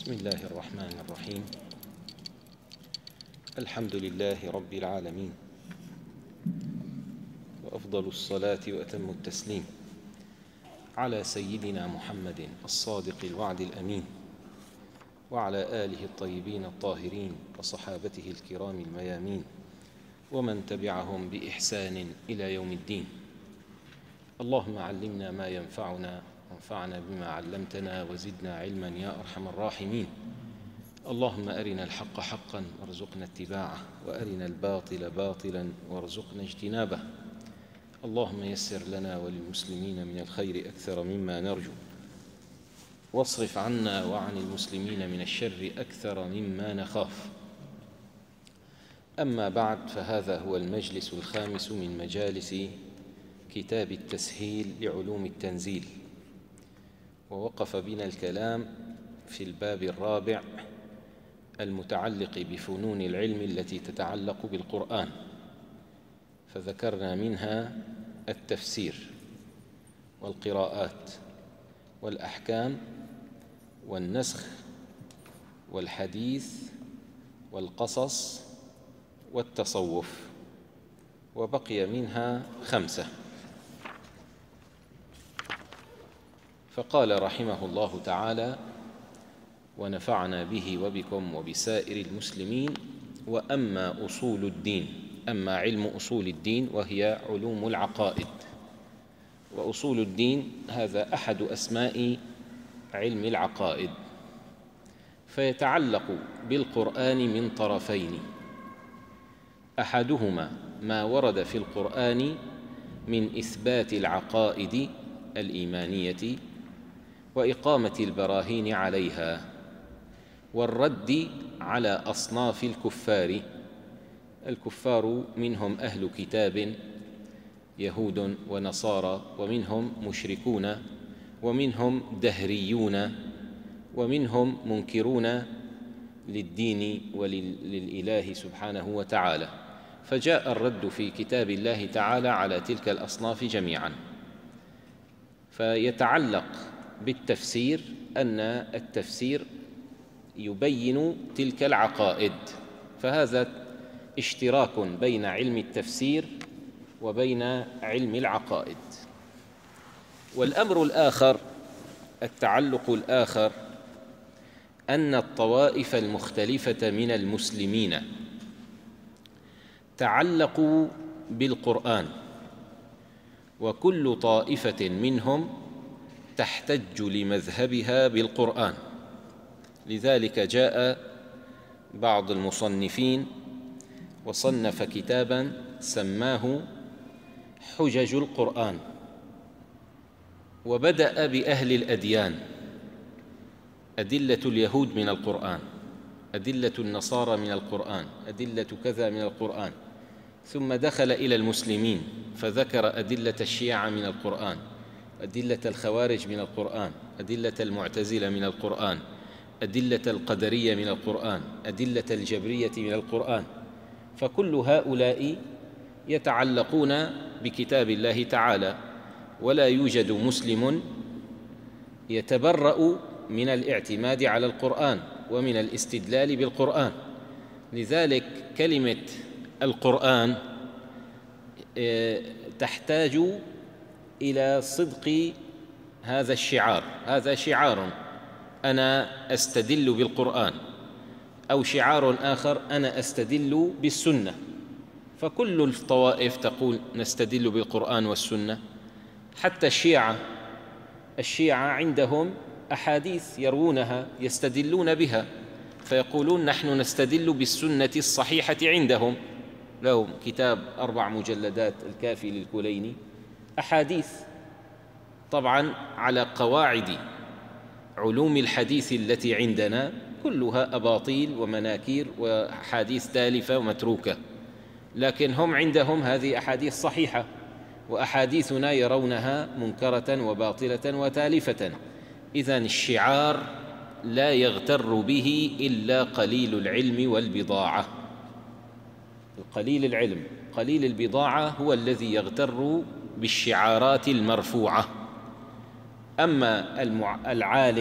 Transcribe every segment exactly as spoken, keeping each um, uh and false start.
بسم الله الرحمن الرحيم. الحمد لله رب العالمين، وأفضل الصلاة وأتم التسليم على سيدنا محمد الصادق الوعد الأمين، وعلى آله الطيبين الطاهرين وصحابته الكرام الميامين، ومن تبعهم بإحسان إلى يوم الدين. اللهم علمنا ما ينفعنا وانفعنا بما علمتنا وزدنا علما يا أرحم الراحمين. اللهم أرنا الحق حقا وارزقنا اتباعه، وأرنا الباطل باطلا وارزقنا اجتنابه. اللهم يسر لنا وللمسلمين من الخير أكثر مما نرجو، واصرف عنا وعن المسلمين من الشر أكثر مما نخاف. أما بعد، فهذا هو المجلس الخامس من مجالس كتاب التسهيل لعلوم التنزيل، ووقف بنا الكلام في الباب الرابع المتعلق بفنون العلم التي تتعلق بالقرآن، فذكرنا منها التفسير والقراءات والأحكام والنسخ والحديث والقصص والتصوف، وبقي منها خمسة. فقال رحمه الله تعالى: ونفعنا به وبكم وبسائر المسلمين. وأما أصول الدين، أما علم أصول الدين وهي علوم العقائد. وأصول الدين هذا أحد أسماء علم العقائد، فيتعلق بالقرآن من طرفين: أحدهما ما ورد في القرآن من إثبات العقائد الإيمانية وإقامة البراهين عليها، والرد على أصناف الكفار. الكفار منهم أهل كتاب يهود ونصارى، ومنهم مشركون، ومنهم دهريون، ومنهم منكرون للدين وللإله سبحانه وتعالى. فجاء الرد في كتاب الله تعالى على تلك الأصناف جميعا. فيتعلق بالتفسير أن التفسير يبين تلك العقائد، فهذا اشتراك بين علم التفسير وبين علم العقائد. والأمر الآخر، التعلق الآخر، أن الطوائف المختلفة من المسلمين تعلقوا بالقرآن، وكل طائفة منهم تحتج لمذهبها بالقرآن. لذلك جاء بعض المصنفين وصنف كتابا سماه حجج القرآن، وبدأ بأهل الأديان: أدلة اليهود من القرآن، أدلة النصارى من القرآن، أدلة كذا من القرآن. ثم دخل إلى المسلمين فذكر أدلة الشيعة من القرآن، أدلة الخوارج من القرآن، أدلة المعتزلة من القرآن، أدلة القدرية من القرآن، أدلة الجبرية من القرآن. فكل هؤلاء يتعلقون بكتاب الله تعالى، ولا يوجد مسلم يتبرأ من الاعتماد على القرآن ومن الاستدلال بالقرآن. لذلك كلمة القرآن تحتاج إلى صدق هذا الشعار. هذا شعار أنا أستدل بالقرآن، أو شعار آخر أنا أستدل بالسنة. فكل الطوائف تقول نستدل بالقرآن والسنة. حتى الشيعة الشيعة عندهم أحاديث يروونها يستدلون بها، فيقولون نحن نستدل بالسنة الصحيحة عندهم. لهم كتاب أربع مجلدات الكافي للكليني، أحاديث طبعا على قواعد علوم الحديث التي عندنا، كلها أباطيل ومناكير وأحاديث تالفة ومتروكة، لكن هم عندهم هذه أحاديث صحيحة، وأحاديثنا يرونها منكرة وباطلة وتالفة. إذن الشعار لا يغتر به إلا قليل العلم والبضاعة. القليل العلم قليل البضاعة هو الذي يغتر بالشعارات المرفوعة. أما العالم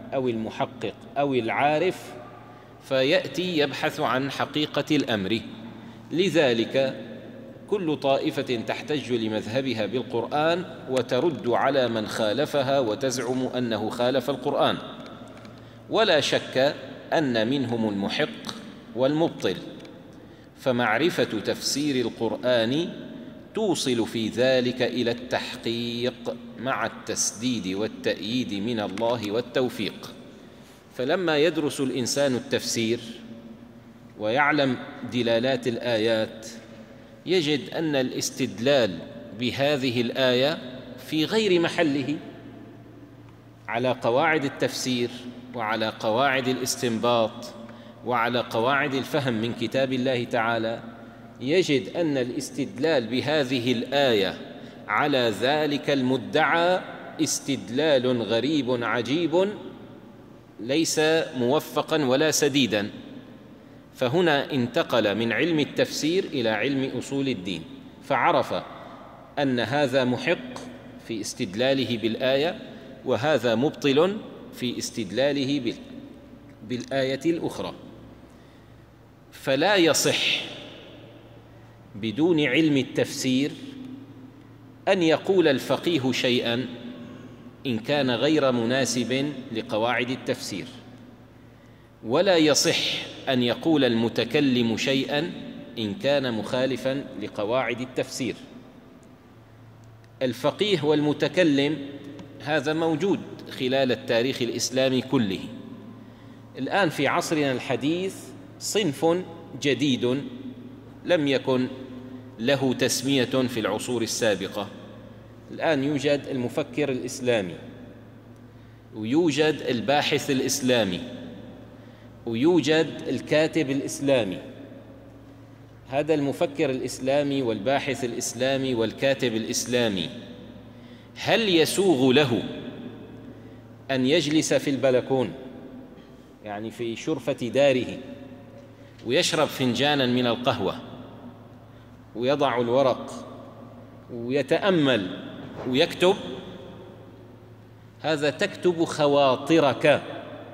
أو المحقق أو العارف، فيأتي يبحث عن حقيقة الأمر. لذلك كل طائفة تحتج لمذهبها بالقرآن وترد على من خالفها وتزعم أنه خالف القرآن، ولا شك أن منهم المحق والمبطل، فمعرفة تفسير القرآن توصل في ذلك إلى التحقيق مع التسديد والتأييد من الله والتوفيق. فلما يدرس الإنسان التفسير ويعلم دلالات الآيات يجد أن الاستدلال بهذه الآية في غير محله على قواعد التفسير وعلى قواعد الاستنباط وعلى قواعد الفهم من كتاب الله تعالى. يجد أن الاستدلال بهذه الآية على ذلك المدعى استدلال غريب عجيب ليس موفقا ولا سديدا. فهنا انتقل من علم التفسير إلى علم أصول الدين، فعرف أن هذا محق في استدلاله بالآية وهذا مبطل في استدلاله بالآية الأخرى. فلا يصح بدون علم التفسير أن يقول الفقيه شيئا إن كان غير مناسب لقواعد التفسير، ولا يصح أن يقول المتكلم شيئا إن كان مخالفا لقواعد التفسير. الفقيه والمتكلم هذا موجود خلال التاريخ الإسلامي كله. الآن في عصرنا الحديث صنف جديد لم يكن له تسمية في العصور السابقة. الآن يوجد المفكر الإسلامي، ويوجد الباحث الإسلامي، ويوجد الكاتب الإسلامي. هذا المفكر الإسلامي والباحث الإسلامي والكاتب الإسلامي هل يسوغ له أن يجلس في البلكون، يعني في شرفة داره، ويشرب فنجانا من القهوة ويضع الورق ويتأمل ويكتب؟ هذا تكتب خواطرك،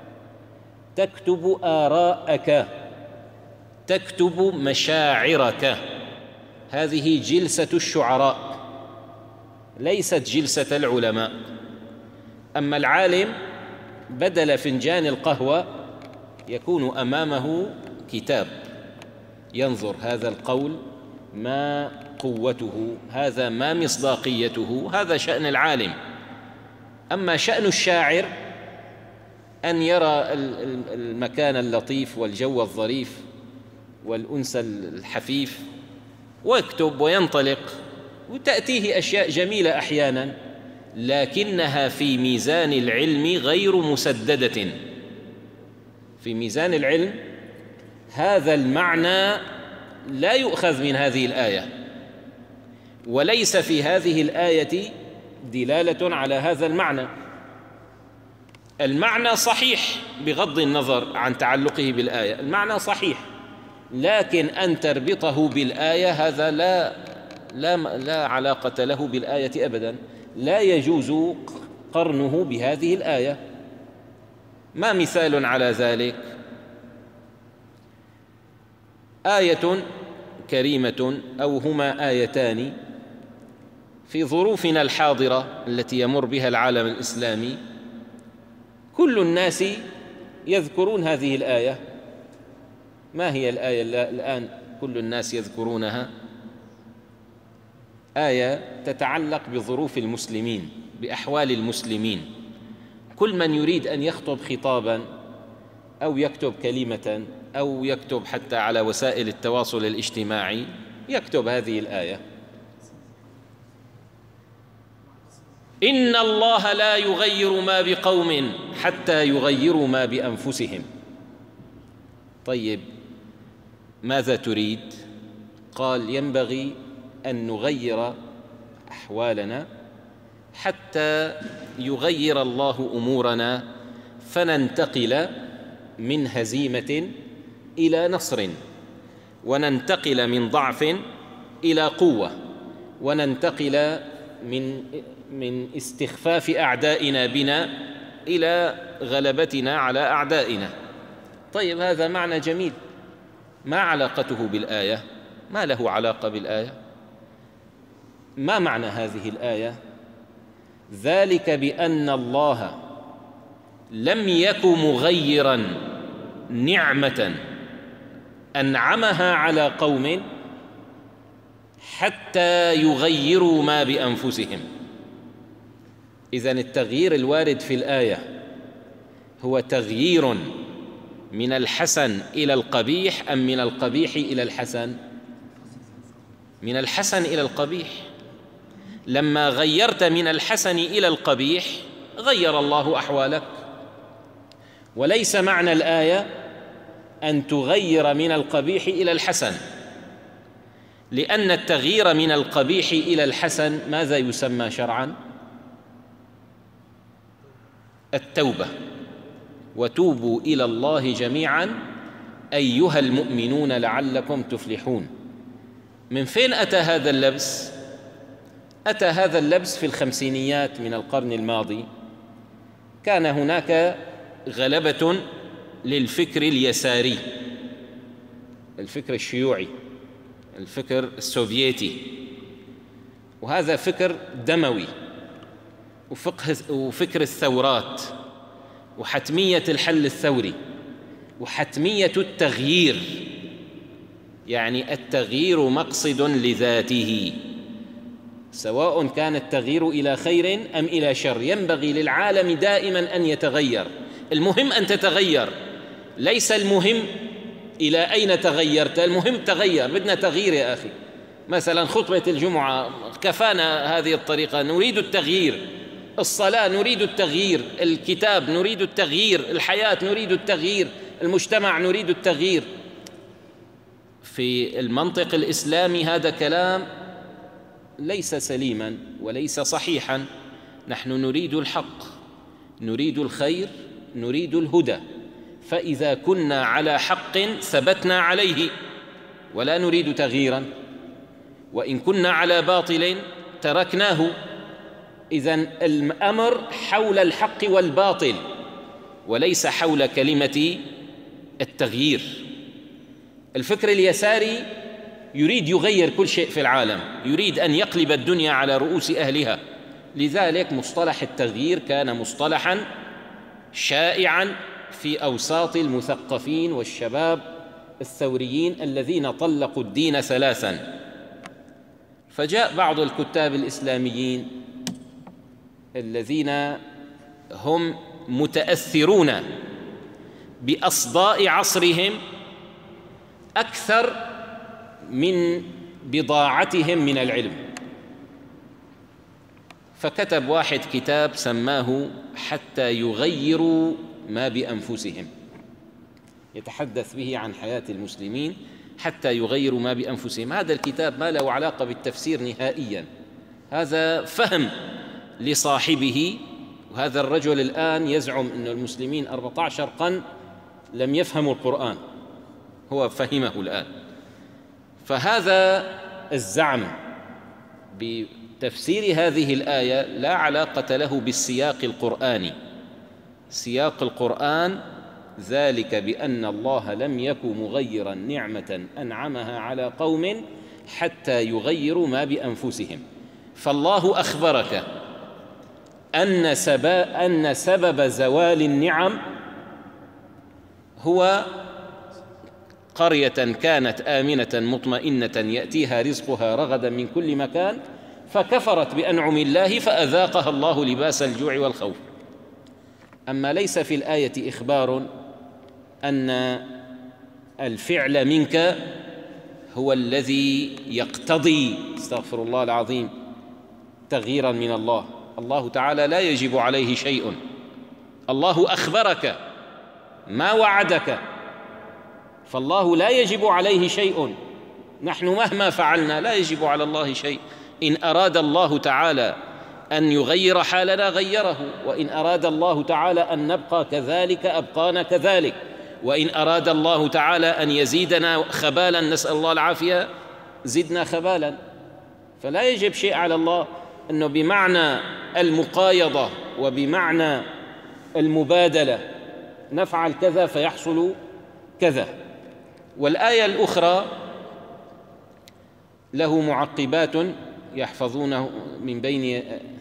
تكتب آراءك، تكتب مشاعرك. هذه جلسة الشعراء ليست جلسة العلماء. أما العالم بدل فنجان القهوة يكون أمامه كتاب ينظر هذا القول ما قوته، هذا ما مصداقيته. هذا شأن العالم. أما شأن الشاعر أن يرى المكان اللطيف والجو الظريف والأنس الحفيف ويكتب وينطلق، وتأتيه أشياء جميلة أحيانا، لكنها في ميزان العلم غير مسددة. في ميزان العلم هذا المعنى لا يؤخذ من هذه الآية، وليس في هذه الآية دلالة على هذا المعنى. المعنى صحيح بغض النظر عن تعلقه بالآية، المعنى صحيح، لكن أن تربطه بالآية هذا لا لا لا علاقة له بالآية أبدا. لا يجوز قرنه بهذه الآية. ما مثال على ذلك؟ آية كريمة أو هما آيتان في ظروفنا الحاضرة التي يمر بها العالم الإسلامي، كل الناس يذكرون هذه الآية. ما هي الآية الآن كل الناس يذكرونها؟ آية تتعلق بظروف المسلمين، بأحوال المسلمين. كل من يريد أن يخطب خطابا أو يكتب كلمة أو يكتب حتى على وسائل التواصل الاجتماعي يكتب هذه الآية: إن الله لا يغير ما بقوم حتى يغيروا ما بأنفسهم. طيب ماذا تريد؟ قال ينبغي أن نغير أحوالنا حتى يغير الله أمورنا، فننتقل من هزيمة إلى نصر، وننتقل من ضعف إلى قوة، وننتقل من من استخفاف أعدائنا بنا إلى غلبتنا على أعدائنا. طيب هذا معنى جميل، ما علاقته بالآية؟ ما له علاقة بالآية. ما معنى هذه الآية؟ ذلك بأن الله لم يك مغيراً نعمة أنعمها على قوم حتى يغيروا ما بأنفسهم. إذن التغيير الوارد في الآية هو تغيير من الحسن إلى القبيح أم من القبيح إلى الحسن؟ من الحسن إلى القبيح. لما غيرت من الحسن إلى القبيح غير الله أحوالك. وليس معنى الآية أن تغير من القبيح إلى الحسن، لأن التغيير من القبيح إلى الحسن ماذا يسمى شرعاً؟ التوبة. وتوبوا إلى الله جميعاً أيها المؤمنون لعلكم تفلحون. من فين أتى هذا اللبس؟ أتى هذا اللبس في الخمسينيات من القرن الماضي. كان هناك غلبة للفكر اليساري، الفكر الشيوعي، الفكر السوفيتي، وهذا فكر دموي، وفقه وفكر الثورات، وحتمية الحل الثوري، وحتمية التغيير، يعني التغيير مقصد لذاته، سواء كان التغيير إلى خير أم إلى شر. ينبغي للعالم دائما أن يتغير، المهم أن تتغير، ليس المهم إلى أين تغيرت، المهم تغير. بدنا تغيير يا أخي. مثلا خطبة الجمعة كفانا هذه الطريقة، نريد التغيير. الصلاة نريد التغيير، الكتاب نريد التغيير، الحياة نريد التغيير، المجتمع نريد التغيير. في المنطق الإسلامي هذا كلام ليس سليما وليس صحيحا. نحن نريد الحق، نريد الخير، نريد الهدى، فإذا كنا على حق ثبتنا عليه ولا نريد تغييرا، وإن كنا على باطل تركناه. إذن الأمر حول الحق والباطل وليس حول كلمة التغيير. الفكر اليساري يريد يغير كل شيء في العالم، يريد أن يقلب الدنيا على رؤوس أهلها. لذلك مصطلح التغيير كان مصطلحاً شائعاً في أوساط المثقفين والشباب الثوريين الذين طلقوا الدين ثلاثاً. فجاء بعض الكتاب الإسلاميين الذين هم متأثرون بأصداء عصرهم أكثر من بضاعتهم من العلم. فكتب واحد كتاب سماه حتى يغيروا ما بأنفسهم، يتحدث به عن حياة المسلمين حتى يغيروا ما بأنفسهم. هذا الكتاب ما له علاقة بالتفسير نهائيا، هذا فهم لصاحبه. وهذا الرجل الآن يزعم أن المسلمين أربعة عشر قرن لم يفهموا القرآن، هو فهمه الآن. فهذا الزعم بتفسير هذه الآية لا علاقة له بالسياق القرآني. سياق القرآن ذلك بأن الله لم يك مغيرا نعمة أنعمها على قوم حتى يغيروا ما بأنفسهم. فالله أخبرك أن سبب, أن سبب زوال النعم هو قرية كانت آمنة مطمئنة يأتيها رزقها رغدا من كل مكان فكفرت بأنعم الله فأذاقها الله لباس الجوع والخوف. أما ليس في الآية إخبار أن الفعل منك هو الذي يقتضي استغفر الله العظيم تغييرا من الله. الله تعالى لا يجب عليه شيء، الله أخبرك ما وعدك، فالله لا يجب عليه شيء. نحن مهما فعلنا لا يجب على الله شيء. إن أراد الله تعالى أن يغير حالنا غيره، وإن أراد الله تعالى أن نبقى كذلك أبقانا كذلك، وإن أراد الله تعالى أن يزيدنا خبالا نسأل الله العافية زدنا خبالا. فلا يجب شيء على الله، أنه بمعنى المقايضة وبمعنى المبادلة، نفعل كذا فيحصل كذا. والآية الأخرى له معقبات يحفظونه من بين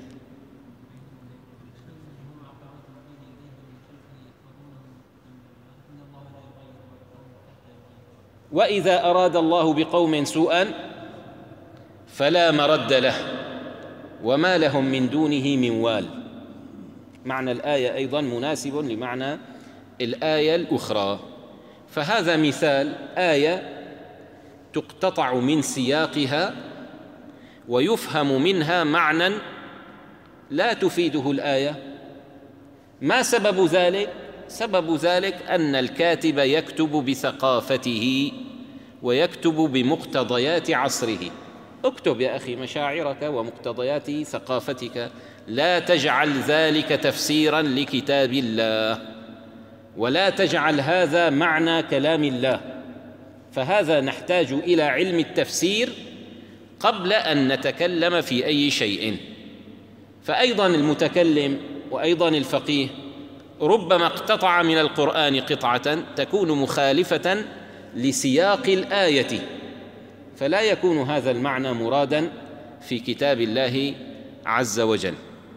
وإذا أراد الله بقوم سوءا فلا مرد له وما لهم من دونه من وال. معنى الآية أيضا مناسب لمعنى الآية الأخرى. فهذا مثال آية تقتطع من سياقها ويفهم منها معنى لا تفيده الآية. ما سبب ذلك؟ سبب ذلك أن الكاتب يكتب بثقافته ويكتب بمقتضيات عصره. اكتب يا أخي مشاعرك ومقتضيات ثقافتك، لا تجعل ذلك تفسيرا لكتاب الله، ولا تجعل هذا معنى كلام الله. فهذا نحتاج إلى علم التفسير قبل أن نتكلم في أي شيء. فأيضا المتكلم وأيضا الفقيه ربما اقتطع من القرآن قطعة تكون مخالفة لسياق الآية، فلا يكون هذا المعنى مرادا في كتاب الله عز وجل.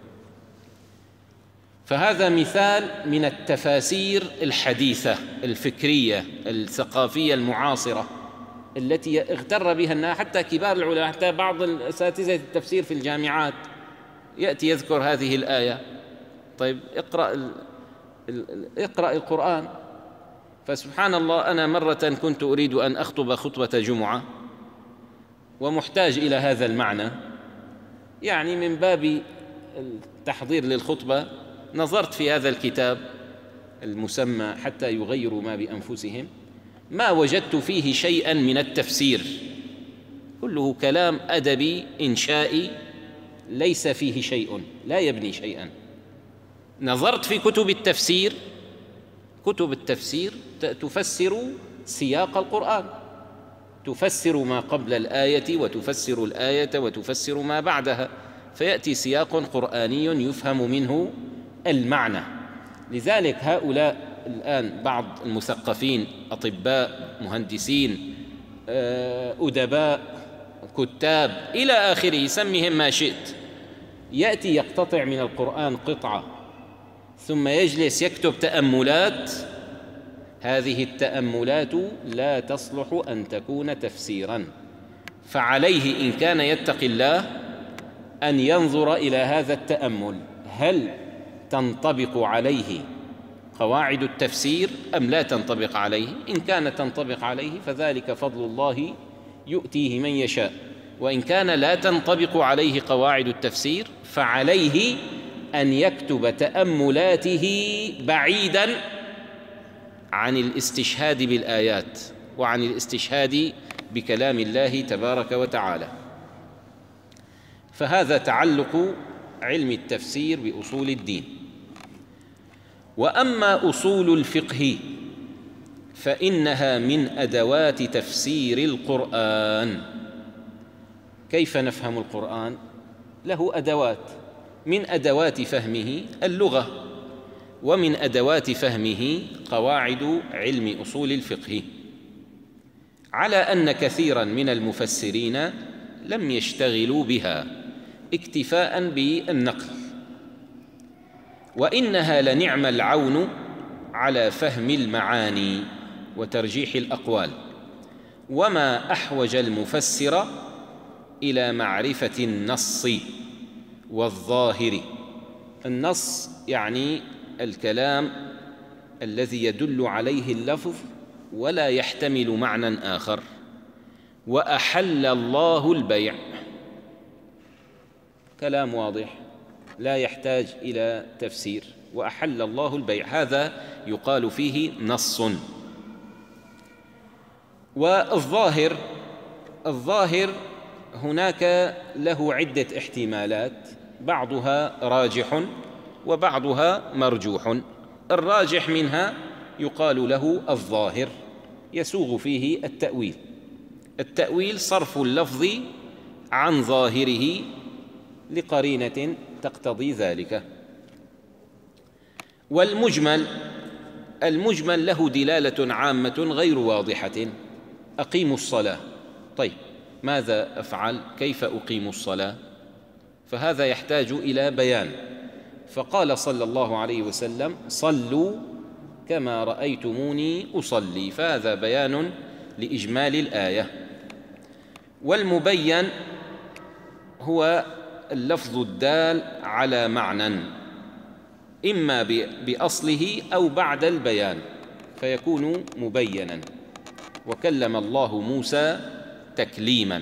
فهذا مثال من التفاسير الحديثة الفكرية الثقافية المعاصرة التي اغتر بها الناس، حتى كبار العلماء، حتى بعض الأساتذة التفسير في الجامعات يأتي يذكر هذه الآية. طيب اقرأ ال... اقرأ القرآن. فسبحان الله، أنا مرة كنت أريد أن أخطب خطبة جمعة ومحتاج إلى هذا المعنى، يعني من باب التحضير للخطبة نظرت في هذا الكتاب المسمى حتى يغيروا ما بأنفسهم، ما وجدت فيه شيئا من التفسير، كله كلام أدبي إنشائي ليس فيه شيء، لا يبني شيئا. نظرت في كتب التفسير، كتب التفسير تفسر سياق القرآن، تفسر ما قبل الآية وتفسر الآية وتفسر ما بعدها، فيأتي سياق قرآني يفهم منه المعنى. لذلك هؤلاء الآن بعض المثقفين، أطباء، مهندسين، أدباء، كتاب إلى آخره، سمهم ما شئت، يأتي يقتطع من القرآن قطعة ثم يجلس يكتب تأملات. هذه التأملات لا تصلح أن تكون تفسيرا، فعليه إن كان يتقي الله أن ينظر إلى هذا التأمل، هل تنطبق عليه قواعد التفسير أم لا تنطبق عليه؟ إن كانت تنطبق عليه فذلك فضل الله يؤتيه من يشاء، وإن كان لا تنطبق عليه قواعد التفسير فعليه أن يكتب تأملاته بعيداً عن الاستشهاد بالآيات وعن الاستشهاد بكلام الله تبارك وتعالى. فهذا تعلق علم التفسير بأصول الدين. وأما أصول الفقه فإنها من أدوات تفسير القرآن. كيف نفهم القرآن؟ له أدوات، من أدوات فهمه اللغة، ومن أدوات فهمه قواعد علم أصول الفقه، على أن كثيراً من المفسرين لم يشتغلوا بها اكتفاءً بالنقل، وإنها لنعم العون على فهم المعاني وترجيح الأقوال. وما أحوج المفسر إلى معرفة النص والظاهر. النص يعني الكلام الذي يدل عليه اللفظ ولا يحتمل معنى آخر. وأحل الله البيع، كلام واضح لا يحتاج إلى تفسير. وأحل الله البيع، هذا يقال فيه نص. والظاهر، الظاهر هناك له عدة احتمالات، بعضها راجح وبعضها مرجوح. الراجح منها يقال له الظاهر، يسوغ فيه التأويل. التأويل صرف اللفظ عن ظاهره لقرينة تقتضي ذلك. والمجمل، المجمل له دلالة عامة غير واضحة. أقيموا الصلاة، طيب ماذا أفعل؟ كيف أقيم الصلاة؟ فهذا يحتاج إلى بيان، فقال صلى الله عليه وسلم: صلوا كما رأيتموني أصلي، فهذا بيان لإجمال الآية. والمبين هو اللفظ الدال على معنى إما بأصله أو بعد البيان فيكون مبينا. وكلم الله موسى تكليما.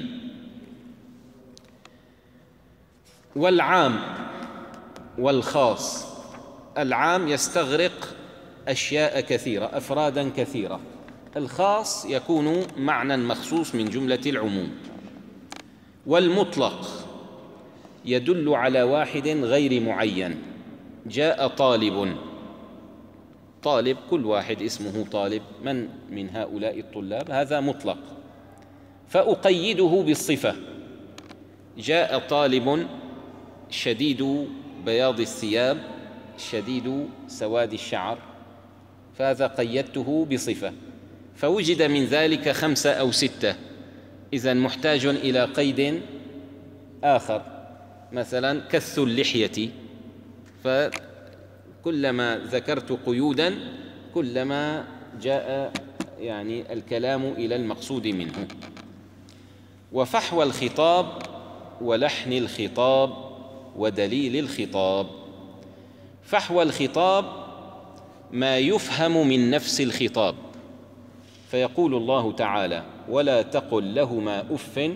والعام والخاص، العام يستغرق أشياء كثيرة، أفرادا كثيرة. الخاص يكون معنى مخصوص من جملة العموم. والمطلق يدل على واحد غير معين. جاء طالب، طالب كل واحد اسمه طالب، من من هؤلاء الطلاب؟ هذا مطلق، فأقيده بالصفة. جاء طالب شديد بياض الثياب شديد سواد الشعر، فهذا قيدته بصفة، فوجد من ذلك خمسة أو ستة، إذن محتاج إلى قيد آخر، مثلا كث اللحية، فكلما ذكرت قيودا كلما جاء يعني الكلام إلى المقصود منه. وفحوى الخطاب ولحن الخطاب ودليل الخطاب. فحوى الخطاب ما يفهم من نفس الخطاب، فيقول الله تعالى: ولا تقل لهما أف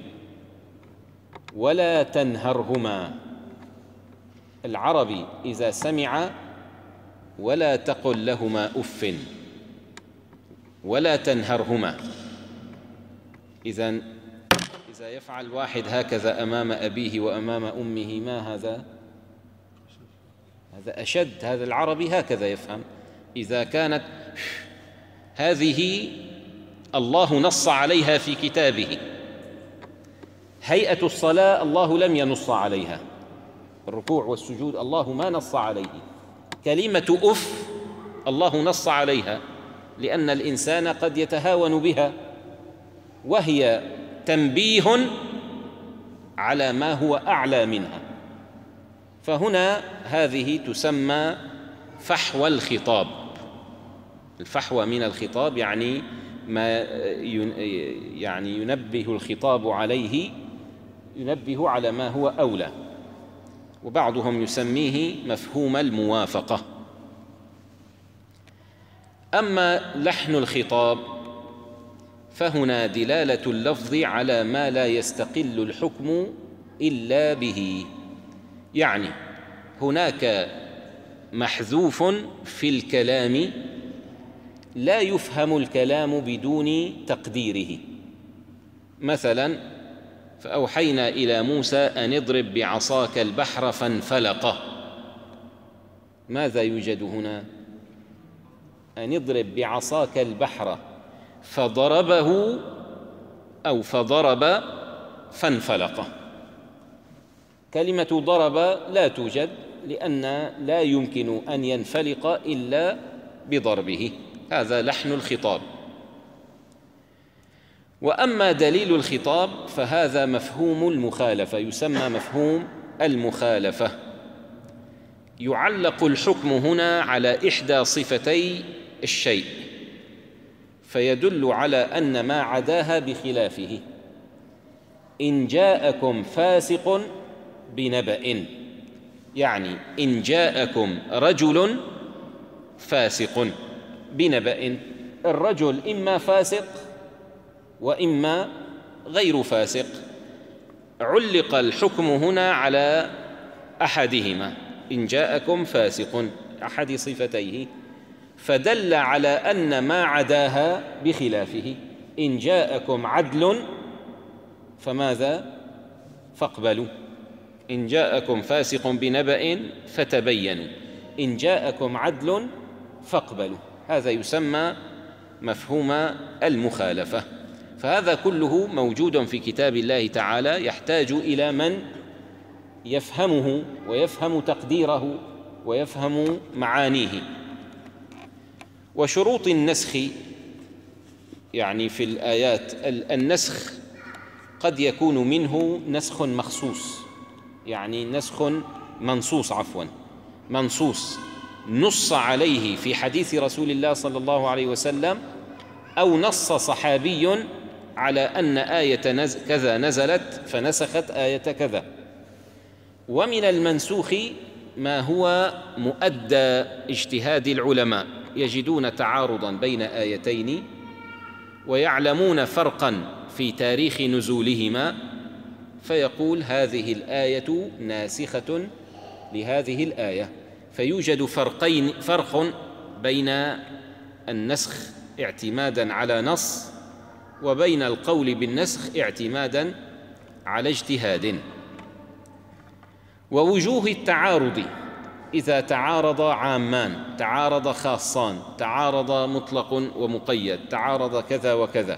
ولا تنهرهما. العربي إذا سمع ولا تقل لهما أف ولا تنهرهما، إذن إذا يفعل واحد هكذا أمام أبيه وأمام أمه، ما هذا؟ هذا أشد، هذا العربي هكذا يفهم. إذا كانت هذه الله نص عليها في كتابه، هيئة الصلاة الله لم ينص عليها، الركوع والسجود الله ما نص عليه. كلمة أف الله نص عليها، لأن الإنسان قد يتهاون بها، وهي تنبيه على ما هو أعلى منها. فهنا هذه تسمى فحوى الخطاب. الفحوى من الخطاب يعني ما يعني ينبه الخطاب عليه، ينبه على ما هو أولى، وبعضهم يسميه مفهوم الموافقة. أما لحن الخطاب فهنا دلالة اللفظ على ما لا يستقل الحكم إلا به، يعني هناك محذوف في الكلام لا يفهم الكلام بدون تقديره. مثلا: فأوحينا إلى موسى أن اضرب بعصاك البحر فانفلق. ماذا يوجد هنا؟ أن اضرب بعصاك البحر، فضربه أو فضرب فانفلق. كلمة ضرب لا توجد، لأن لا يمكن أن ينفلق إلا بضربه، هذا لحن الخطاب. وأما دليل الخطاب فهذا مفهوم المخالفة، يسمى مفهوم المخالفة. يعلق الحكم هنا على إحدى صفتي الشيء، فيدل على أن ما عداها بخلافه. إن جاءكم فاسق بنبأ، يعني إن جاءكم رجل فاسق بنبأ، الرجل إما فاسق وإما غير فاسق. علق الحكم هنا على أحدهما، إن جاءكم فاسق، أحد صفتيه، فدل على أن ما عداها بخلافه. إن جاءكم عدل فماذا؟ فاقبلوا. إن جاءكم فاسق بنبأ فتبينوا. إن جاءكم عدل فاقبلوا. هذا يسمى مفهوم المخالفة. فهذا كله موجود في كتاب الله تعالى، يحتاج إلى من يفهمه ويفهم تقديره ويفهم معانيه. وشروط النسخ يعني في الآيات النسخ قد يكون منه نسخ مخصوص، يعني نسخ منصوص عفوا منصوص نص عليه في حديث رسول الله صلى الله عليه وسلم، أو نص صحابي على أن آية نز كذا نزلت فنسخت آية كذا. ومن المنسوخ ما هو مؤدى اجتهاد العلماء، يجدون تعارضا بين آيتين ويعلمون فرقا في تاريخ نزولهما، فيقول هذه الآية ناسخة لهذه الآية، فيوجد فرقين فرق بين النسخ اعتمادا على نص وبين القول بالنسخ اعتمادا على اجتهاد. ووجوه التعارض إذا تعارض عامان، تعارض خاصان، تعارض مطلق ومقيد، تعارض كذا وكذا،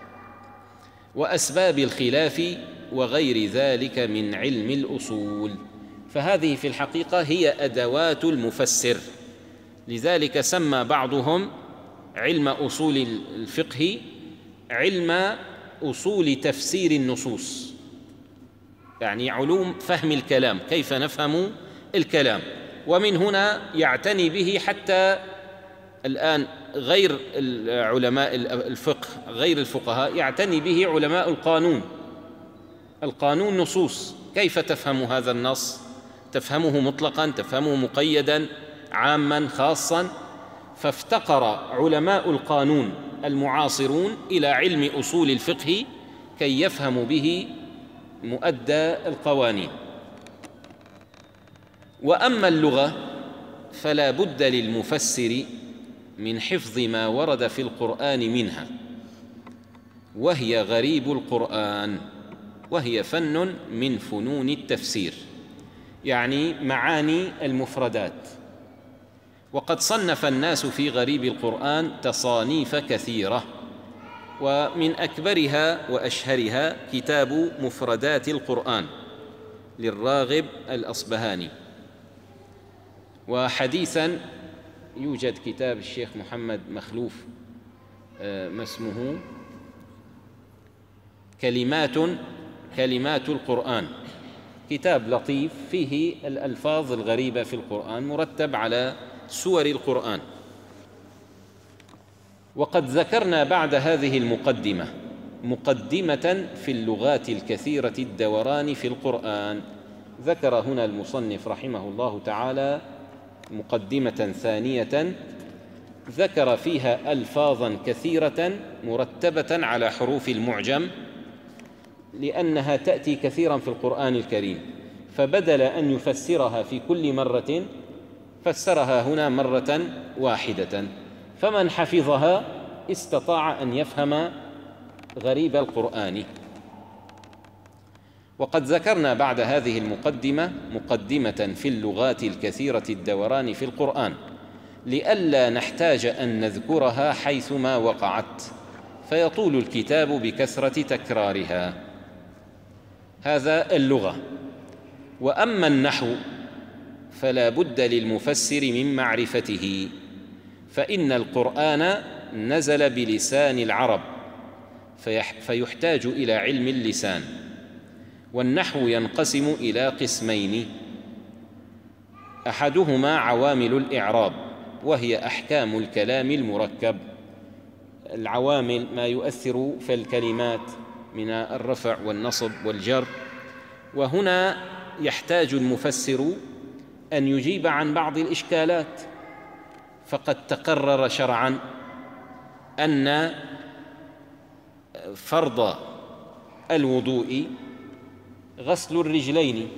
وأسباب الخلاف وغير ذلك من علم الأصول، فهذه في الحقيقة هي أدوات المفسر. لذلك سمى بعضهم علم أصول الفقه علم أصول تفسير النصوص، يعني علوم فهم الكلام، كيف نفهم الكلام. ومن هنا يعتني به حتى الآن غير علماء الفقه، غير الفقهاء، يعتني به علماء القانون. القانون نصوص، كيف تفهم هذا النص؟ تفهمه مطلقا، تفهمه مقيدا، عاما، خاصا. فافتقر علماء القانون المعاصرون إلى علم أصول الفقه كي يفهموا به مؤدى القوانين. وأما اللغة فلا بد للمفسر من حفظ ما ورد في القرآن منها، وهي غريب القرآن، وهي فن من فنون التفسير، يعني معاني المفردات. وقد صنف الناس في غريب القرآن تصانيف كثيرة، ومن أكبرها وأشهرها كتاب مفردات القرآن للراغب الأصبهاني. وحديثاً يوجد كتاب الشيخ محمد مخلوف ما اسمه كلمات كلمات القرآن، كتاب لطيف فيه الألفاظ الغريبة في القرآن مرتب على سور القرآن. وقد ذكرنا بعد هذه المقدمة مقدمة في اللغات الكثيرة الدوران في القرآن. ذكر هنا المصنف رحمه الله تعالى مقدمة ثانية ذكر فيها ألفاظا كثيرة مرتبة على حروف المعجم، لأنها تأتي كثيرا في القرآن الكريم، فبدل أن يفسرها في كل مرة فسرها هنا مرة واحدة، فمن حفظها استطاع أن يفهم غريب القرآن. وقد ذكرنا بعد هذه المقدمة مقدمة في اللغات الكثيرة الدوران في القرآن لئلا نحتاج أن نذكرها حيثما وقعت فيطول الكتاب بكثرة تكرارها. هذا اللغة. وأما النحو فلا بد للمفسر من معرفته، فإن القرآن نزل بلسان العرب فيحتاج إلى علم اللسان. والنحو ينقسم إلى قسمين، أحدهما عوامل الإعراب، وهي أحكام الكلام المركب، العوامل ما يؤثر في الكلمات من الرفع والنصب والجر. وهنا يحتاج المفسر أن يجيب عن بعض الإشكالات، فقد تقرر شرعاً أن فرض الوضوء غسل الرجلين،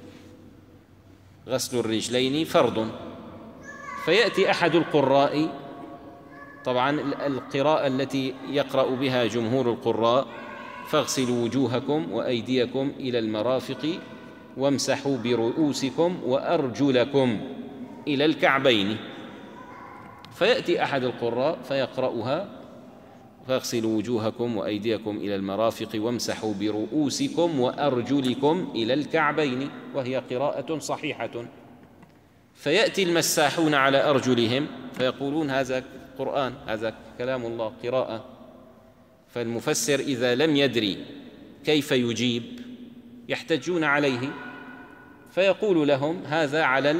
غسل الرجلين فرض. فيأتي أحد القراء، طبعاً القراءة التي يقرأ بها جمهور القراء فاغسلوا وجوهكم وأيديكم إلى المرافق وامسحوا برؤوسكم وأرجلكم إلى الكعبين. فيأتي أحد القراء فيقرأها فاغسلوا وجوهكم وأيديكم إلى المرافق وامسحوا برؤوسكم وأرجلكم إلى الكعبين، وهي قراءة صحيحة. فيأتي المساحون على أرجلهم فيقولون هذا قرآن، هذا كلام الله قراءة. فالمفسر إذا لم يدري كيف يجيب يحتجون عليه، فيقول لهم هذا على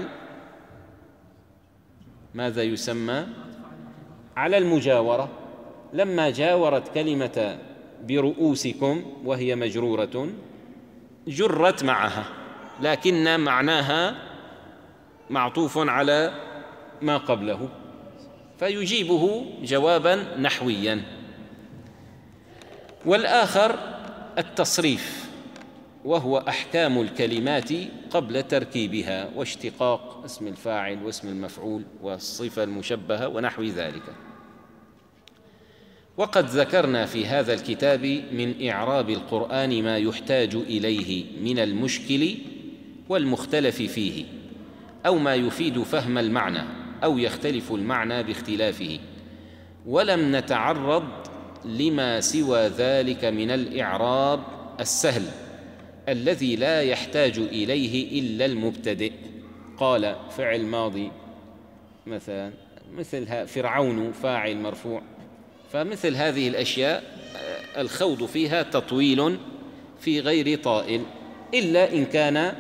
ماذا يسمى على المجاورة. لما جاورت كلمة برؤوسكم وهي مجرورة جرت معها، لكن معناها معطوف على ما قبله، فيجيبه جوابا نحويا. والآخر التصريف، وهو أحكام الكلمات قبل تركيبها واشتقاق اسم الفاعل واسم المفعول والصفة المشبهة ونحو ذلك. وقد ذكرنا في هذا الكتاب من إعراب القرآن ما يحتاج إليه من المشكل والمختلف فيه، أو ما يفيد فهم المعنى أو يختلف المعنى باختلافه، ولم نتعرض لما سوى ذلك من الإعراب السهل الذي لا يحتاج إليه إلا المبتدئ. قال فعل ماضي مثلا، مثل فرعون فاعل مرفوع، فمثل هذه الأشياء الخوض فيها تطويل في غير طائل، إلا إن كان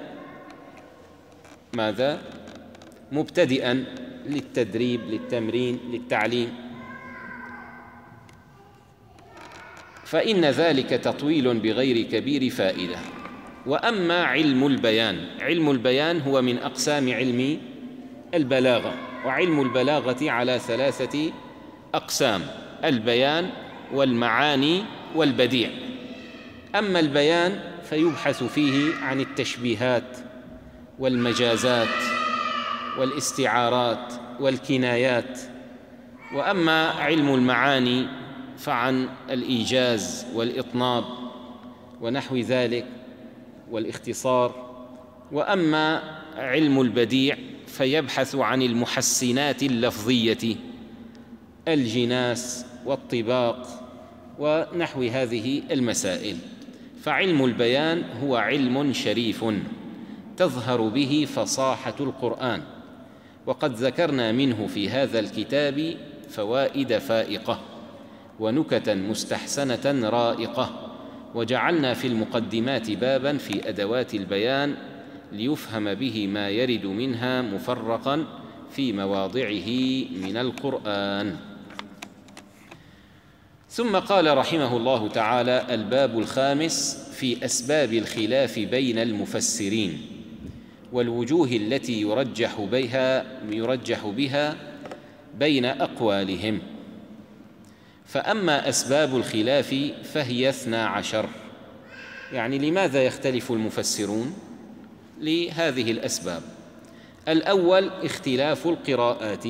ماذا مبتدئا للتدريب للتمرين للتعليم، فإن ذلك تطويل بغير كبير فائدة. وأما علم البيان، علم البيان هو من أقسام علم البلاغة، وعلم البلاغة على ثلاثة أقسام: البيان والمعاني والبديع. أما البيان فيبحث فيه عن التشبيهات والمجازات والاستعارات والكنايات. وأما علم المعاني فعن الإيجاز والإطناب ونحو ذلك والاختصار. وأما علم البديع فيبحث عن المحسنات اللفظية، الجناس والطباق ونحو هذه المسائل. فعلم البيان هو علم شريف تظهر به فصاحة القرآن، وقد ذكرنا منه في هذا الكتاب فوائد فائقة ونكتا مستحسنة رائقة، وجعلنا في المقدمات بابا في أدوات البيان ليفهم به ما يرد منها مفرقا في مواضعه من القرآن. ثم قال رحمه الله تعالى: الباب الخامس في أسباب الخلاف بين المفسرين والوجوه التي يرجح بها يرجح بها بين أقوالهم. فأما أسباب الخلاف فهي اثنا عشر. يعني لماذا يختلف المفسرون؟ لهذه الأسباب: الأول اختلاف القراءات،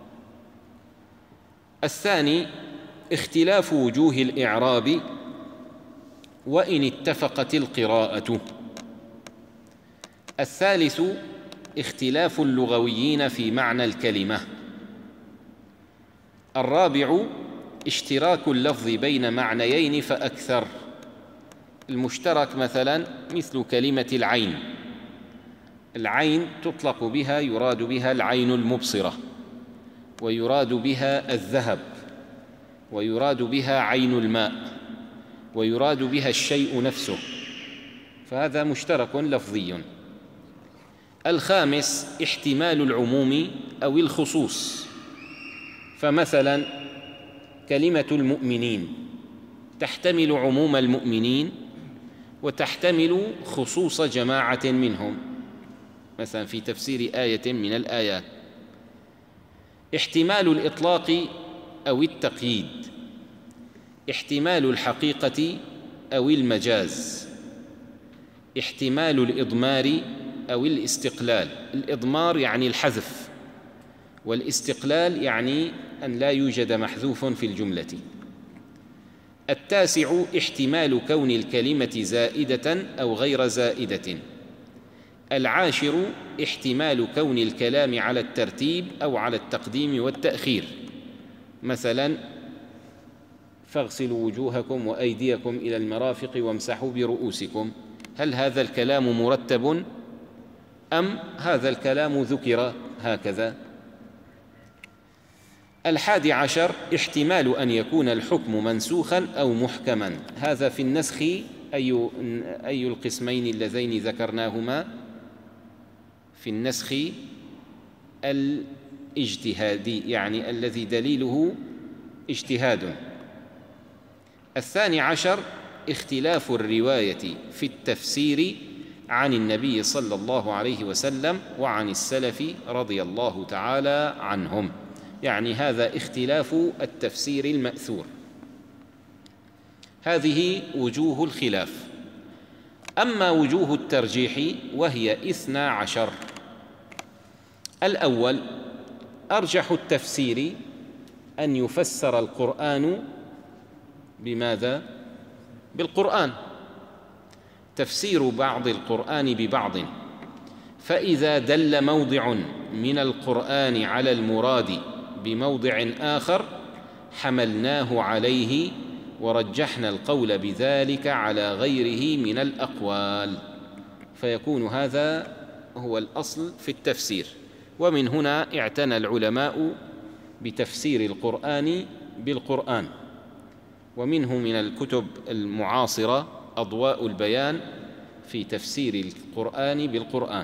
الثاني اختلاف وجوه الإعراب وإن اتفقت القراءة، الثالث اختلاف اللغويين في معنى الكلمة، الرابع اشتراك اللفظ بين معنيين فأكثر. المشترك مثلا مثل كلمة العين، العين تطلق بها يراد بها العين المبصرة، ويراد بها الذهب، ويراد بها عين الماء، ويراد بها الشيء نفسه، فهذا مشترك لفظي. الخامس احتمال العموم أو الخصوص، فمثلا كلمة المؤمنين تحتمل عموم المؤمنين وتحتمل خصوص جماعة منهم، مثلا في تفسير آية من الآيات. احتمال الإطلاق أو التقييد، احتمال الحقيقة أو المجاز، احتمال الإضمار أو الاستقلال. الإضمار يعني الحذف، والاستقلال يعني أن لا يوجد محذوف في الجملة. التاسع احتمال كون الكلمة زائدة أو غير زائدة. العاشر احتمال كون الكلام على الترتيب أو على التقديم والتأخير، مثلا فاغسلوا وجوهكم وأيديكم إلى المرافق وامسحوا برؤوسكم، هل هذا الكلام مرتب أم هذا الكلام ذكر هكذا؟ الحادي عشر احتمال أن يكون الحكم منسوخا أو محكما. هذا في النسخ أي أي القسمين اللذين ذكرناهما؟ في النسخ الاجتهادي، يعني الذي دليله اجتهاد. الثاني عشر اختلاف الرواية في التفسير عن النبي صلى الله عليه وسلم وعن السلف رضي الله تعالى عنهم، يعني هذا اختلاف التفسير المأثور. هذه وجوه الخلاف. أما وجوه الترجيح وهي اثنا عشر. الأول أرجح التفسير أن يفسر القرآن بماذا؟ بالقرآن، تفسير بعض القرآن ببعض. فإذا دل موضع من القرآن على المراد بموضع آخر حملناه عليه ورجحنا القول بذلك على غيره من الأقوال، فيكون هذا هو الأصل في التفسير. ومن هنا اعتنى العلماء بتفسير القرآن بالقرآن، ومنه من الكتب المعاصرة أضواء البيان في تفسير القرآن بالقرآن.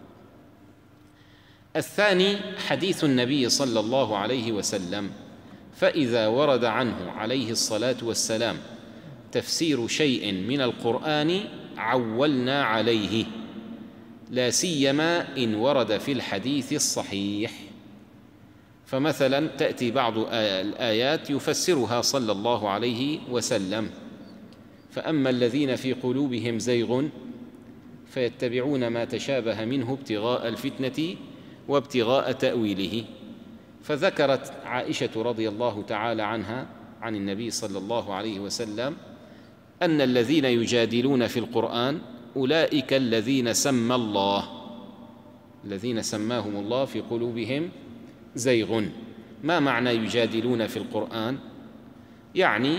الثاني حديث النبي صلى الله عليه وسلم، فإذا ورد عنه عليه الصلاة والسلام تفسير شيء من القرآن عولنا عليه، لا سيما إن ورد في الحديث الصحيح. فمثلا تأتي بعض الآيات يفسرها صلى الله عليه وسلم: فأما الذين في قلوبهم زيغ فيتبعون ما تشابه منه ابتغاء الفتنة وابتغاء تأويله. فذكرت عائشة رضي الله تعالى عنها عن النبي صلى الله عليه وسلم أن الذين يجادلون في القرآن أولئك الذين سمى الله، الذين سماهم الله في قلوبهم زيغ. ما معنى يجادلون في القرآن؟ يعني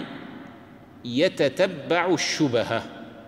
يتتبع الشبهة.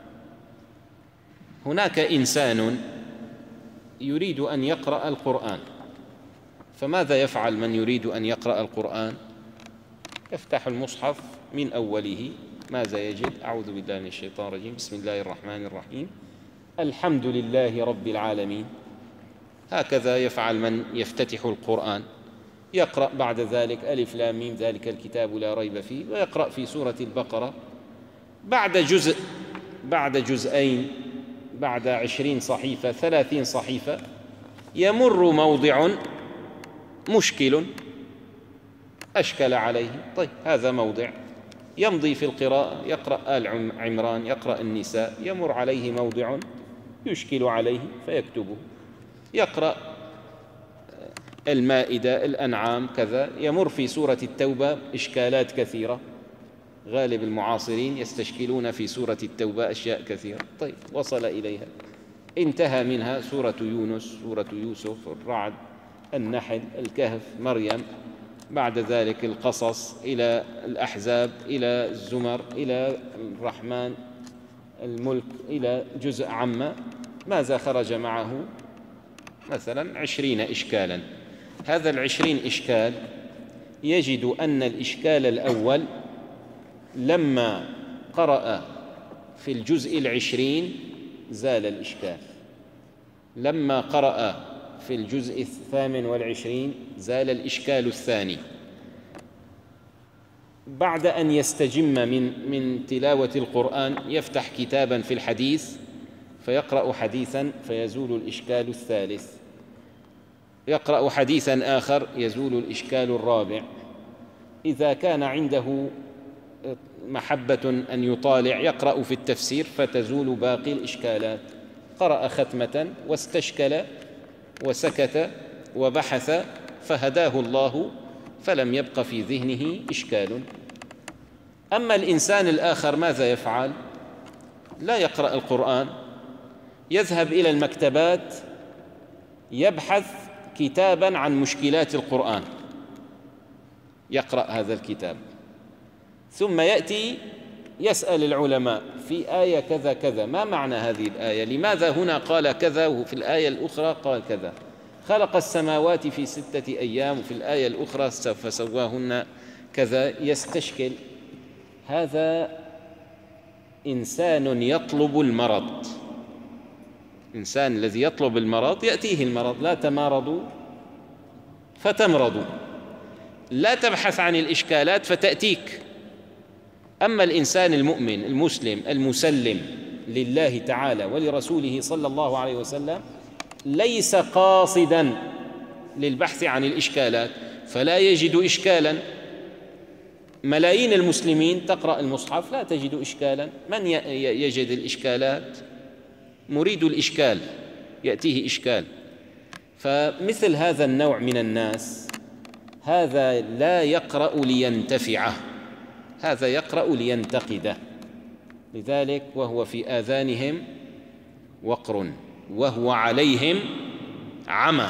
هناك إنسان يريد أن يقرأ القرآن، فماذا يفعل من يريد أن يقرأ القرآن؟ يفتح المصحف من أوله، ماذا يجد؟ أعوذ بالله من الشيطان الرجيم، بسم الله الرحمن الرحيم، الحمد لله رب العالمين. هكذا يفعل من يفتتح القرآن. يقرأ بعد ذلك ألف لام ميم ذلك الكتاب لا ريب فيه، ويقرأ في سورة البقرة. بعد جزء، بعد جزئين، بعد عشرين صحيفة، ثلاثين صحيفة، يمر موضع مشكل أشكل عليه. طيب هذا موضع، يمضي في القراءة، يقرأ آل عمران، يقرأ النساء، يمر عليه موضع يشكل عليه فيكتبه. يقرأ المائدة، الأنعام، كذا. يمر في سورة التوبة إشكالات كثيرة، غالب المعاصرين يستشكلون في سورة التوبة أشياء كثيرة. طيب وصل إليها، انتهى منها سورة يونس، سورة يوسف، الرعد، النحل، الكهف، مريم، بعد ذلك القصص، إلى الأحزاب، إلى الزمر، إلى الرحمن، الملك، إلى جزء عامة. ماذا خرج معه؟ مثلا عشرين إشكالا. هذا العشرين إشكال يجد أن الإشكال الأول لما قرأ في الجزء العشرين زال الإشكال، لما قرأ في الجزء الثامن والعشرين زال الإشكال الثاني. بعد أن يستجم من من تلاوة القرآن يفتح كتابا في الحديث فيقرأ حديثا فيزول الإشكال الثالث، يقرأ حديثا آخر يزول الإشكال الرابع. إذا كان عنده محبة أن يطالع يقرأ في التفسير فتزول باقي الإشكالات. قرأ ختمة واستشكل وسكت وبحث فهداه الله فلم يبق في ذهنه إشكال. أما الإنسان الآخر ماذا يفعل؟ لا يقرأ القرآن، يذهب إلى المكتبات يبحث كتابا عن مشكلات القرآن، يقرأ هذا الكتاب، ثم يأتي يسأل العلماء في آية كذا كذا، ما معنى هذه الآية؟ لماذا هنا قال كذا وفي الآية الأخرى قال كذا؟ خلق السماوات في ستة أيام، وفي الآية الأخرى فسواهن كذا. يستشكل هذا إنسان يطلب المرض، إنسان الذي يطلب المرض يأتيه المرض. لا تمارضوا فتمرضوا، لا تبحث عن الإشكالات فتأتيك. أما الإنسان المؤمن المسلم المسلم لله تعالى ولرسوله صلى الله عليه وسلم ليس قاصداً للبحث عن الإشكالات، فلا يجد إشكالاً. ملايين المسلمين تقرأ المصحف لا تجد إشكالاً. من يجد الإشكالات؟ مريد الإشكال يأتيه إشكال. فمثل هذا النوع من الناس هذا لا يقرأ لينتفعه، هذا يقرأ لينتقده. لذلك وهو في آذانهم وقر وهو عليهم عمى.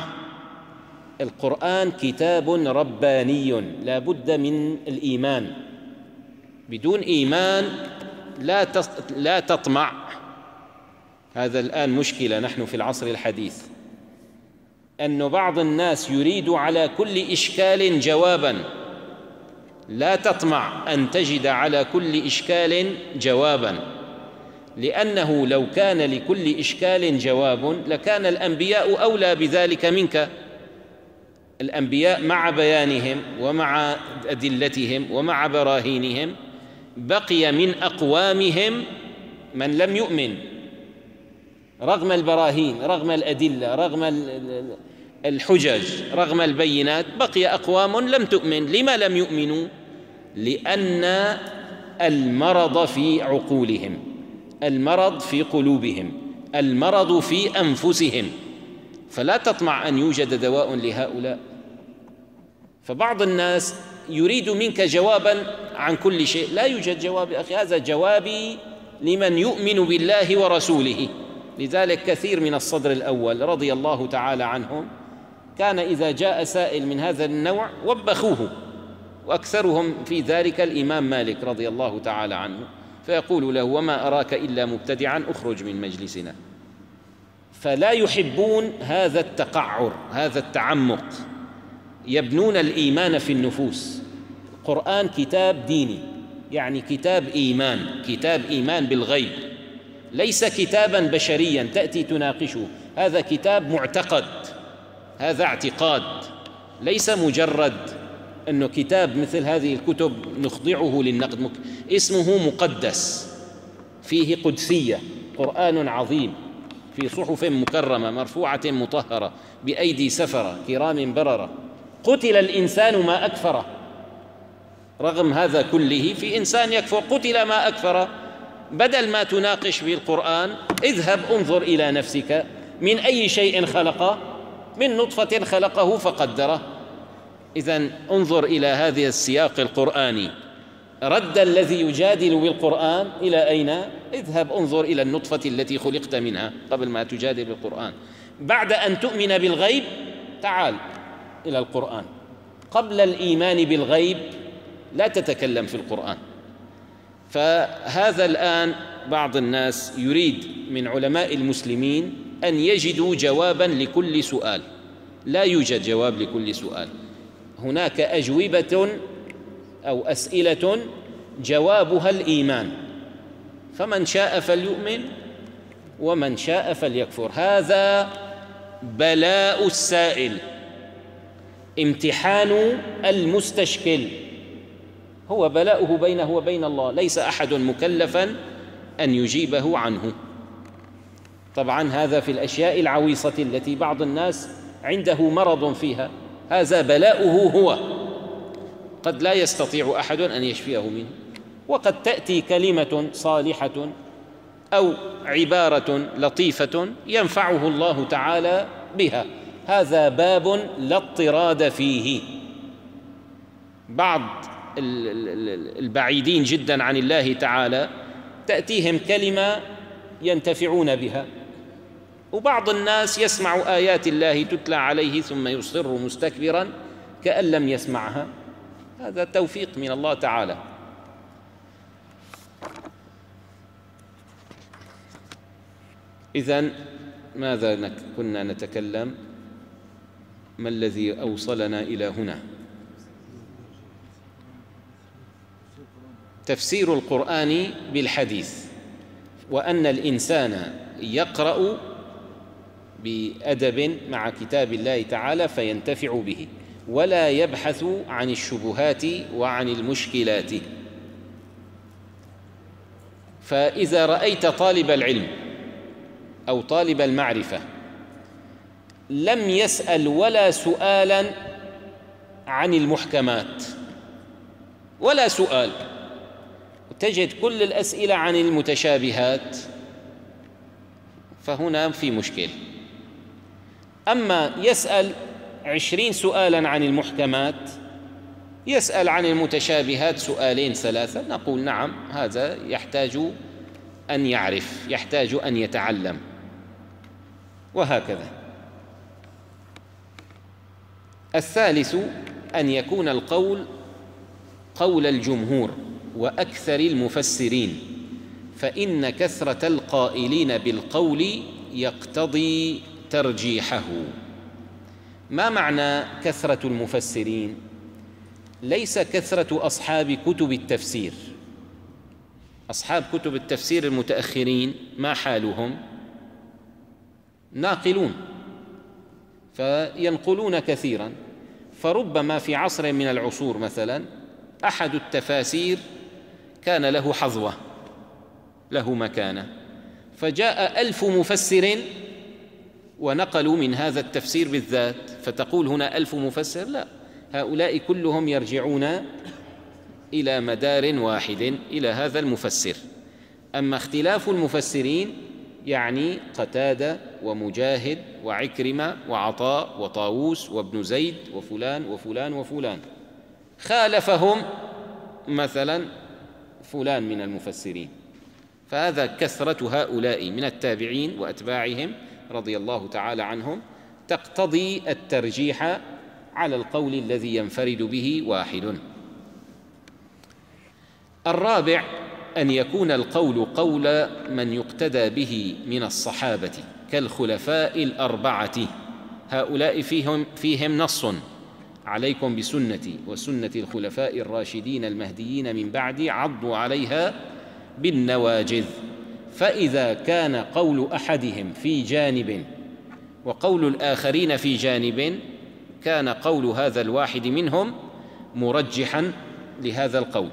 القرآن كتاب رباني لا بد من الإيمان. بدون إيمان لا لا تطمع. هذا الآن مشكلة نحن في العصر الحديث، أن بعض الناس يريد على كل إشكال جواباً. لا تطمع أن تجد على كل إشكال جواباً، لأنه لو كان لكل إشكال جواب لكان الأنبياء أولى بذلك منك. الأنبياء مع بيانهم ومع أدلتهم ومع براهينهم بقي من أقوامهم من لم يؤمن، رغم البراهين، رغم الأدلة، رغم الحجج، رغم البينات، بقي أقوام لم تؤمن. لما لم يؤمنوا؟ لأن المرض في عقولهم، المرض في قلوبهم، المرض في أنفسهم. فلا تطمع أن يوجد دواء لهؤلاء. فبعض الناس يريد منك جوابا عن كل شيء. لا يوجد جواب يا أخي، هذا جوابي لمن يؤمن بالله ورسوله. لذلك كثير من الصدر الأول رضي الله تعالى عنهم كان إذا جاء سائل من هذا النوع وبخوه، وأكثرهم في ذلك الإمام مالك رضي الله تعالى عنه، فيقول له: وما أراك إلا مبتدعا، أخرج من مجلسنا. فلا يحبون هذا التقعر، هذا التعمق. يبنون الإيمان في النفوس. القرآن كتاب ديني، يعني كتاب إيمان، كتاب إيمان بالغيب، ليس كتابا بشريا تأتي تناقشه. هذا كتاب معتقد، هذا اعتقاد، ليس مجرد أنه كتاب مثل هذه الكتب نخضعه للنقد. اسمه مقدس، فيه قدسية، قرآن عظيم في صحف مكرمة مرفوعة مطهرة بأيدي سفرة كرام بررة. قتل الإنسان ما أكفره. رغم هذا كله في إنسان يكفر، قتل ما أكفره. بدل ما تناقش بالقرآن اذهب انظر إلى نفسك، من أي شيء خلقه؟ من نطفة خلقه فقدره. إذن انظر إلى هذا السياق القرآني. رد الذي يجادل بالقرآن إلى أين؟ اذهب انظر إلى النطفة التي خلقت منها قبل ما تجادل بالقرآن. بعد أن تؤمن بالغيب تعال إلى القرآن. قبل الإيمان بالغيب لا تتكلم في القرآن. فهذا الآن بعض الناس يريد من علماء المسلمين أن يجدوا جوابا لكل سؤال. لا يوجد جواب لكل سؤال. هناك أجوبة أو أسئلة جوابها الإيمان، فمن شاء فليؤمن ومن شاء فليكفر. هذا بلاء السائل، امتحان المستشكل، هو بلاؤه بينه وبين الله. ليس أحد مكلفا أن يجيبه عنه. طبعا هذا في الأشياء العويصة التي بعض الناس عنده مرض فيها، هذا بلاؤه هو، قد لا يستطيع أحد أن يشفيه منه. وقد تأتي كلمة صالحة أو عبارة لطيفة ينفعه الله تعالى بها. هذا باب لا اضطراد فيه. بعض البعيدين جدا عن الله تعالى تأتيهم كلمة ينتفعون بها، وبعض الناس يسمع آيات الله تتلى عليه ثم يصر مستكبرا كأن لم يسمعها. هذا توفيق من الله تعالى. إذن ماذا كنا نتكلم؟ ما الذي أوصلنا إلى هنا؟ تفسير القرآن بالحديث، وأن الإنسان يقرأ بأدب مع كتاب الله تعالى فينتفع به، ولا يبحث عن الشبهات وعن المشكلات. فإذا رأيت طالب العلم أو طالب المعرفة لم يسأل ولا سؤالا عن المحكمات، ولا سؤال، تجد كل الأسئلة عن المتشابهات، فهنا في مشكل. أما يسأل عشرين سؤالا عن المحكمات، يسأل عن المتشابهات سؤالين ثلاثة، نقول نعم هذا يحتاج أن يعرف، يحتاج أن يتعلم، وهكذا. الثالث أن يكون القول قول الجمهور وأكثر المفسرين، فإن كثرة القائلين بالقول يقتضي ترجيحه. ما معنى كثرة المفسرين؟ ليس كثرة أصحاب كتب التفسير. أصحاب كتب التفسير المتأخرين ما حالهم؟ ناقلون، فينقلون كثيرا، فربما في عصر من العصور مثلا أحد التفاسير كان له حظوة، له مكانة، فجاء ألف مفسر ونقلوا من هذا التفسير بالذات، فتقول هنا ألف مفسر؟ لا، هؤلاء كلهم يرجعون إلى مدار واحد، إلى هذا المفسر. أما اختلاف المفسرين يعني قتادة ومجاهد وعكرمة وعطاء وطاووس وابن زيد وفلان وفلان وفلان، خالفهم مثلا فلان من المفسرين، فهذا كثرة هؤلاء من التابعين وأتباعهم رضي الله تعالى عنهم تقتضي الترجيح على القول الذي ينفرد به واحد. الرابع أن يكون القول قول من يقتدى به من الصحابة كالخلفاء الأربعة، هؤلاء فيهم, فيهم نص: عليكم بسنتي وسنة الخلفاء الراشدين المهديين من بعدي عضوا عليها بالنواجذ. فإذا كان قول أحدهم في جانب وقول الآخرين في جانب، كان قول هذا الواحد منهم مرجحا لهذا القول.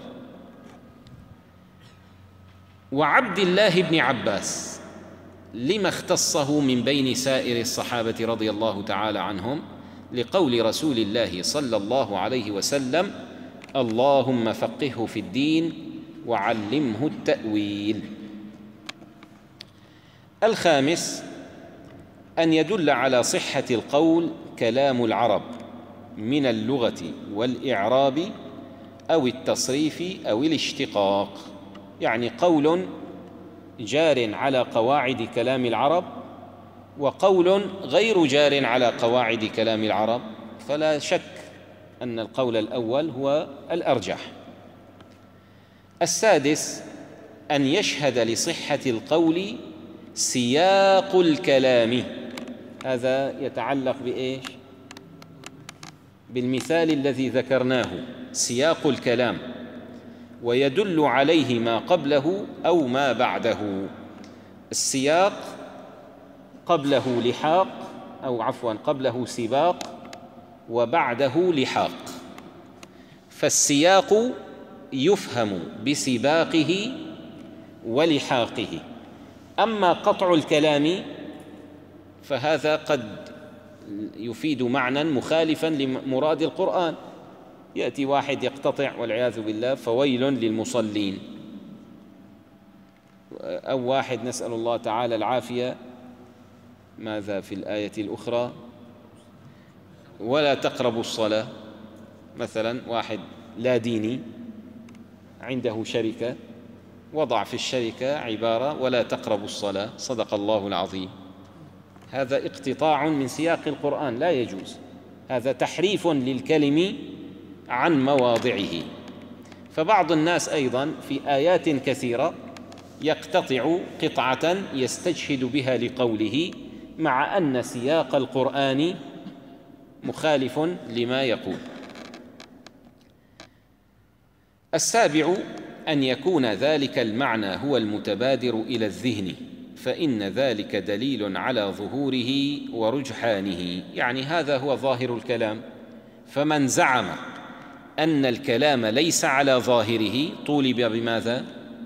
وعبد الله بن عباس لما اختصه من بين سائر الصحابة رضي الله تعالى عنهم؟ لقول رسول الله صلى الله عليه وسلم: اللهم فقهه في الدين وعلمه التأويل. الخامس أن يدل على صحة القول كلام العرب من اللغة والإعراب أو التصريف أو الاشتقاق، يعني قول جار على قواعد كلام العرب وقول غير جار على قواعد كلام العرب، فلا شك أن القول الأول هو الأرجح. السادس أن يشهد لصحة القول سياق الكلام، هذا يتعلق بإيش؟ بالمثال الذي ذكرناه، سياق الكلام، ويدل عليه ما قبله أو ما بعده. السياق قبله لحاق، أو عفوا قبله سباق وبعده لحاق، فالسياق يفهم بسباقه ولحاقه. أما قطع الكلام فهذا قد يفيد معنى مخالفا لمراد القرآن، يأتي واحد يقتطع والعياذ بالله فويل للمصلين، أو واحد نسأل الله تعالى العافية، ماذا في الآية الأخرى؟ ولا تقربوا الصلاة مثلا، واحد لا ديني عنده شركة وضع في الشركة عبارة ولا تقربوا الصلاة، صدق الله العظيم، هذا اقتطاع من سياق القرآن لا يجوز، هذا تحريف للكلم عن مواضعه. فبعض الناس أيضا في آيات كثيرة يقتطع قطعة يستشهد بها لقوله، مع أن سياق القرآن مخالف لما يقول. السابع أن يكون ذلك المعنى هو المتبادر إلى الذهن، فإن ذلك دليل على ظهوره ورجحانه، يعني هذا هو ظاهر الكلام، فمن زعم أن الكلام ليس على ظاهره طولب بماذا؟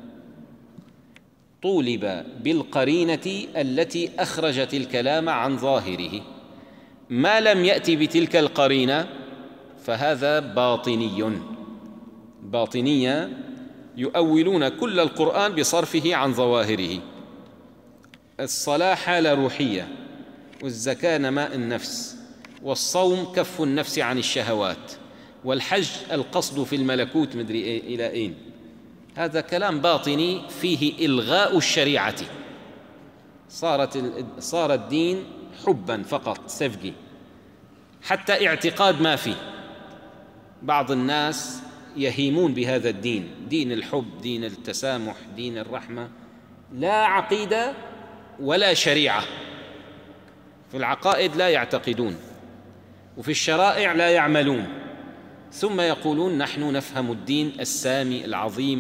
طولب بالقرينة التي أخرجت الكلام عن ظاهره. ما لم يأتي بتلك القرينة فهذا باطني. باطنية يؤولون كل القرآن بصرفه عن ظواهره. الصلاة حالة روحية، والزكاة نماء النفس، والصوم كف النفس عن الشهوات، والحج القصد في الملكوت مدري إيه إلى أين. هذا كلام باطني فيه إلغاء الشريعة. صارت صار الدين حبا فقط سفقي، حتى اعتقاد ما فيه. بعض الناس يهيمون بهذا الدين، دين الحب، دين التسامح، دين الرحمة، لا عقيدة ولا شريعة. في العقائد لا يعتقدون، وفي الشرائع لا يعملون، ثم يقولون نحن نفهم الدين السامي العظيم،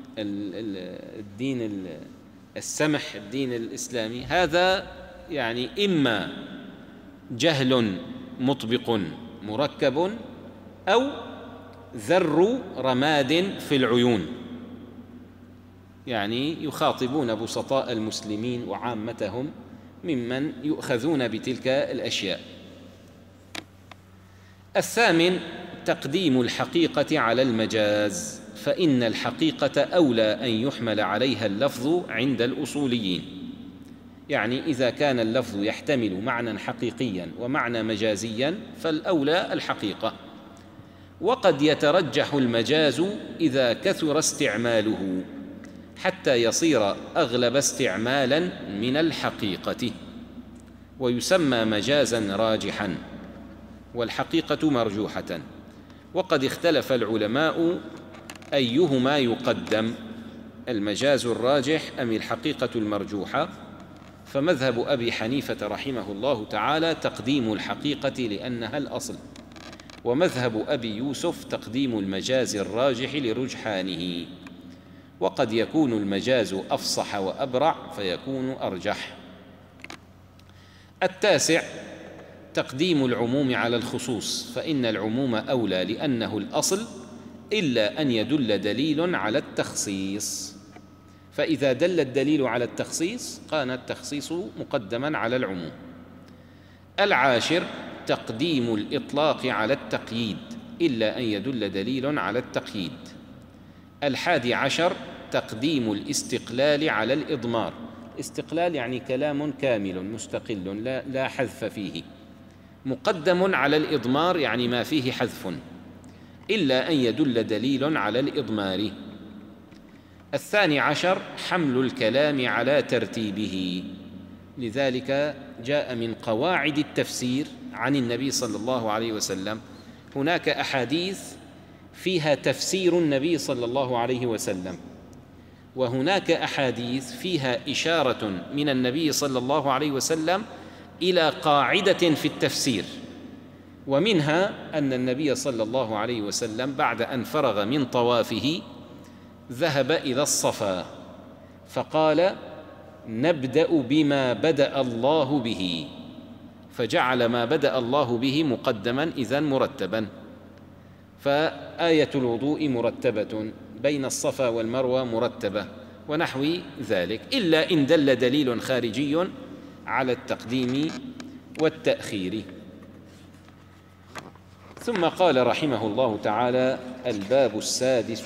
الدين السمح، الدين الإسلامي. هذا يعني إما جهل مطبق مركب، أو ذر رماد في العيون، يعني يخاطبون بسطاء المسلمين وعامتهم ممن يؤخذون بتلك الأشياء. الثامن تقديم الحقيقة على المجاز، فإن الحقيقة أولى أن يحمل عليها اللفظ عند الأصوليين. يعني إذا كان اللفظ يحتمل معنى حقيقيا ومعنى مجازيا فالأولى الحقيقة. وقد يترجح المجاز إذا كثر استعماله حتى يصير أغلب استعمالا من الحقيقة، ويسمى مجازا راجحا، والحقيقة مرجوحة. وقد اختلف العلماء أيهما يقدم، المجاز الراجح أم الحقيقة المرجوحة؟ فمذهب أبي حنيفة رحمه الله تعالى تقديم الحقيقة لأنها الأصل، ومذهب أبي يوسف تقديم المجاز الراجح لرجحانه. وقد يكون المجاز أفصح وأبرع فيكون أرجح. التاسع تقديم العموم على الخصوص، فإن العموم أولى لأنه الأصل، إلا أن يدل دليل على التخصيص، فإذا دل الدليل على التخصيص كان التخصيص مقدما على العموم. العاشر تقديم الإطلاق على التقييد، إلا أن يدل دليل على التقييد. الحادي عشر تقديم الاستقلال على الإضمار. استقلال يعني كلام كامل مستقل لا, لا حذف فيه، مقدم على الإضمار يعني ما فيه حذف، إلا أن يدل دليل على الإضمار. الثاني عشر حمل الكلام على ترتيبه، لذلك جاء من قواعد التفسير عن النبي صلى الله عليه وسلم هناك أحاديث فيها تفسير النبي صلى الله عليه وسلم، وهناك أحاديث فيها إشارة من النبي صلى الله عليه وسلم إلى قاعدة في التفسير. ومنها أن النبي صلى الله عليه وسلم بعد أن فرغ من طوافه ذهب إلى الصفا فقال نبدأ بما بدأ الله به، فجعل ما بدأ الله به مقدما إذن مرتبا. فآية الوضوء مرتبة، بين الصفا والمروة مرتبة، ونحو ذلك، إلا إن دل دليل خارجي على التقديم والتأخير. ثم قال رحمه الله تعالى: الباب السادس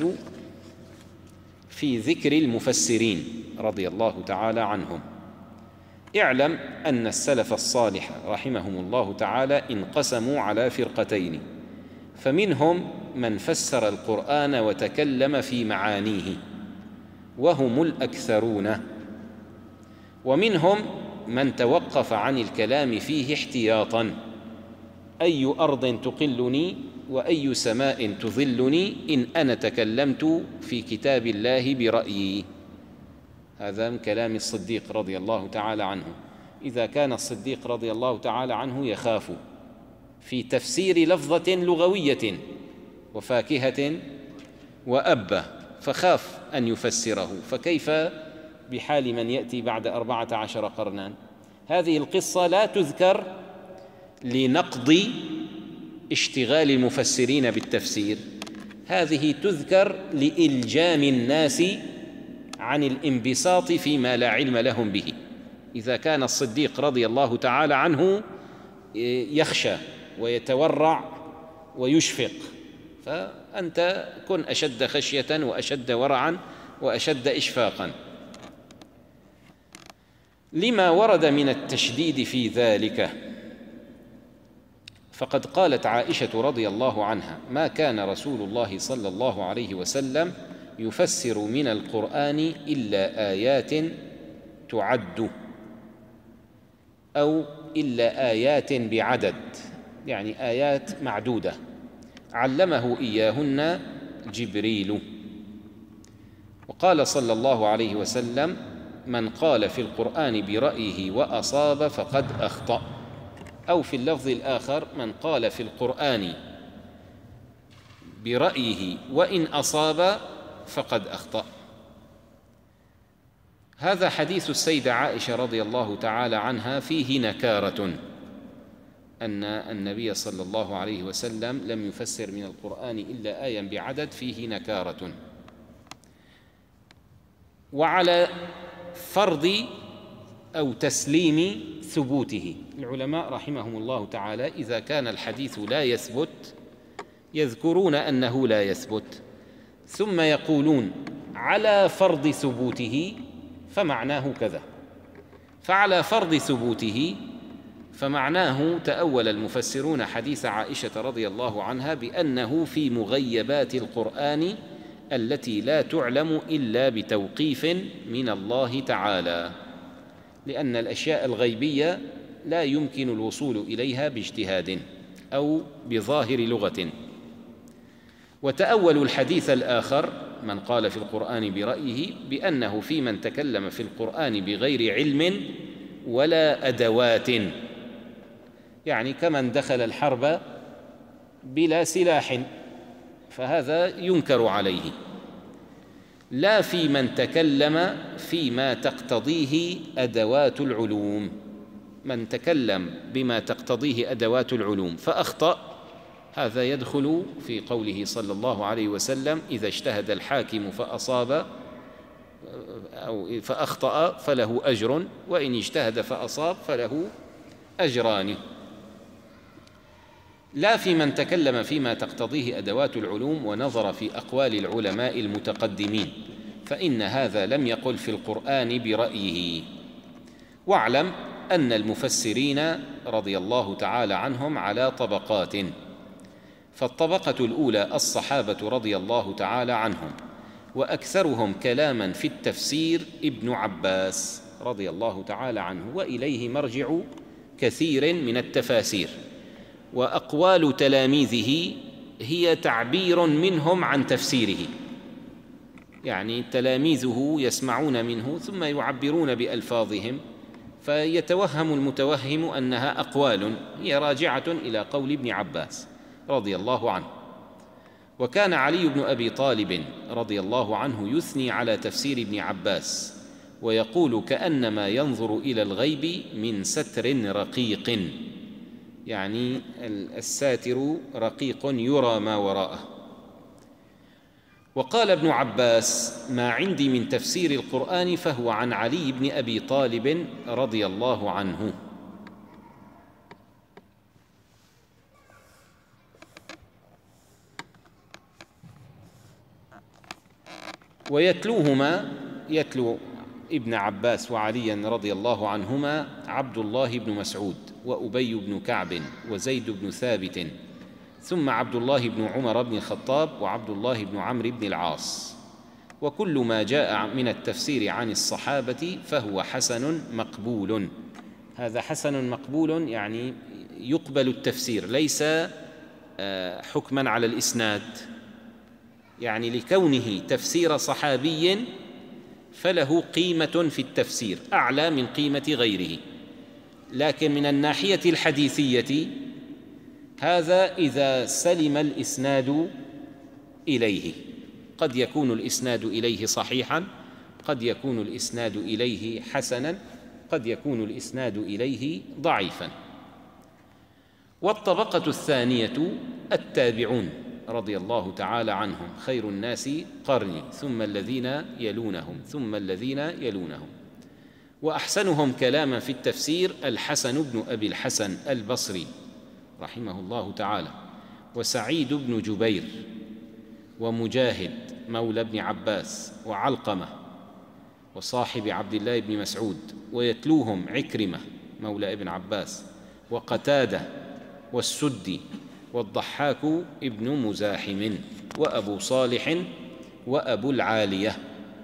في ذكر المفسرين رضي الله تعالى عنهم. اعلم أن السلف الصالح رحمهم الله تعالى انقسموا على فرقتين، فمنهم من فسر القرآن وتكلم في معانيه وهم الأكثرون، ومنهم من توقف عن الكلام فيه احتياطا: أي أرض تقلني وأي سماء تظلني إن أنا تكلمت في كتاب الله برأيي. هذا من كلام الصديق رضي الله تعالى عنه. إذا كان الصديق رضي الله تعالى عنه يخاف في تفسير لفظة لغوية وفاكهة وأبة، فخاف أن يفسره، فكيف بحال من يأتي بعد أربعة عشر قرنا؟ هذه القصة لا تذكر لنقض اشتغال المفسرين بالتفسير، هذه تذكر لإلجام الناس عن الانبساط فيما لا علم لهم به. إذا كان الصديق رضي الله تعالى عنه يخشى ويتورع ويشفق، فأنت كن أشد خشية وأشد ورعا وأشد إشفاقا. لما ورد من التشديد في ذلك، فقد قالت عائشة رضي الله عنها: ما كان رسول الله صلى الله عليه وسلم يفسر من القرآن إلا آيات تعد، أو إلا آيات بعدد، يعني آيات معدودة علمه إياهن جبريل. وقال صلى الله عليه وسلم: من قال في القرآن برأيه وأصاب فقد أخطأ، أو في اللفظ الآخر: من قال في القرآن برأيه وإن أصاب فقد أخطأ. هذا حديث السيدة عائشة رضي الله تعالى عنها فيه نكارة، أن النبي صلى الله عليه وسلم لم يفسر من القرآن إلا آية بعدد، فيه نكارة. وعلى فرض أو تسليم ثبوته، العلماء رحمهم الله تعالى إذا كان الحديث لا يثبت يذكرون أنه لا يثبت، ثم يقولون على فرض ثبوته فمعناه كذا. فعلى فرض ثبوته فمعناه تأول المفسرون حديث عائشة رضي الله عنها بأنه في مغيبات القرآن التي لا تعلم إلا بتوقيف من الله تعالى، لأن الأشياء الغيبية لا يمكن الوصول إليها باجتهاد أو بظاهر لغة. وتأولوا الحديث الآخر: من قال في القرآن برأيه، بأنه في من تكلم في القرآن بغير علم ولا أدوات، يعني كمن دخل الحرب بلا سلاح، فهذا ينكر عليه، لا في من تكلم فيما تقتضيه أدوات العلوم. من تكلم بما تقتضيه أدوات العلوم فأخطأ، هذا يدخل في قوله صلى الله عليه وسلم: إذا اجتهد الحاكم فأصاب أو فأخطأ فله أجر، وإن اجتهد فأصاب فله أجران. لا في من تكلم فيما تقتضيه أدوات العلوم ونظر في أقوال العلماء المتقدمين، فإن هذا لم يقل في القرآن برأيه. واعلم أن المفسرين رضي الله تعالى عنهم على طبقات، فالطبقة الأولى الصحابة رضي الله تعالى عنهم، وأكثرهم كلاما في التفسير ابن عباس رضي الله تعالى عنه، وإليه مرجع كثير من التفاسير، وأقوال تلاميذه هي تعبير منهم عن تفسيره، يعني تلاميذه يسمعون منه ثم يعبرون بألفاظهم، فيتوهم المتوهم أنها أقوال هي راجعة إلى قول ابن عباس رضي الله عنه. وكان علي بن أبي طالب رضي الله عنه يثني على تفسير ابن عباس ويقول: كأنما ينظر إلى الغيب من ستر رقيق، يعني الساتر رقيق يرى ما وراءه. وقال ابن عباس: ما عندي من تفسير القرآن فهو عن علي بن أبي طالب رضي الله عنه. ويتلوهما، يتلو ابن عباس وعليا رضي الله عنهما عبد الله بن مسعود وأبي بن كعب وزيد بن ثابت، ثم عبد الله بن عمر بن الخطاب وعبد الله بن عمرو بن العاص. وكل ما جاء من التفسير عن الصحابة فهو حسن مقبول. هذا حسن مقبول يعني يقبل التفسير، ليس حكما على الإسناد، يعني لكونه تفسير صحابي فله قيمة في التفسير أعلى من قيمة غيره. لكن من الناحية الحديثية هذا إذا سلم الإسناد إليه. قد يكون الإسناد إليه صحيحا، قد يكون الإسناد إليه حسنا، قد يكون الإسناد إليه ضعيفا. والطبقة الثانية التابعون رضي الله تعالى عنهم، خير الناس قرني ثم الذين يلونهم ثم الذين يلونهم. وأحسنهم كلاما في التفسير الحسن بن أبي الحسن البصري رحمه الله تعالى، وسعيد بن جبير، ومجاهد مولى ابن عباس، وعلقمة وصاحب عبد الله بن مسعود، ويتلوهم عكرمة مولى ابن عباس، وقتادة، والسدي، والضحاك ابن مزاحم، وأبو صالح، وأبو العالية.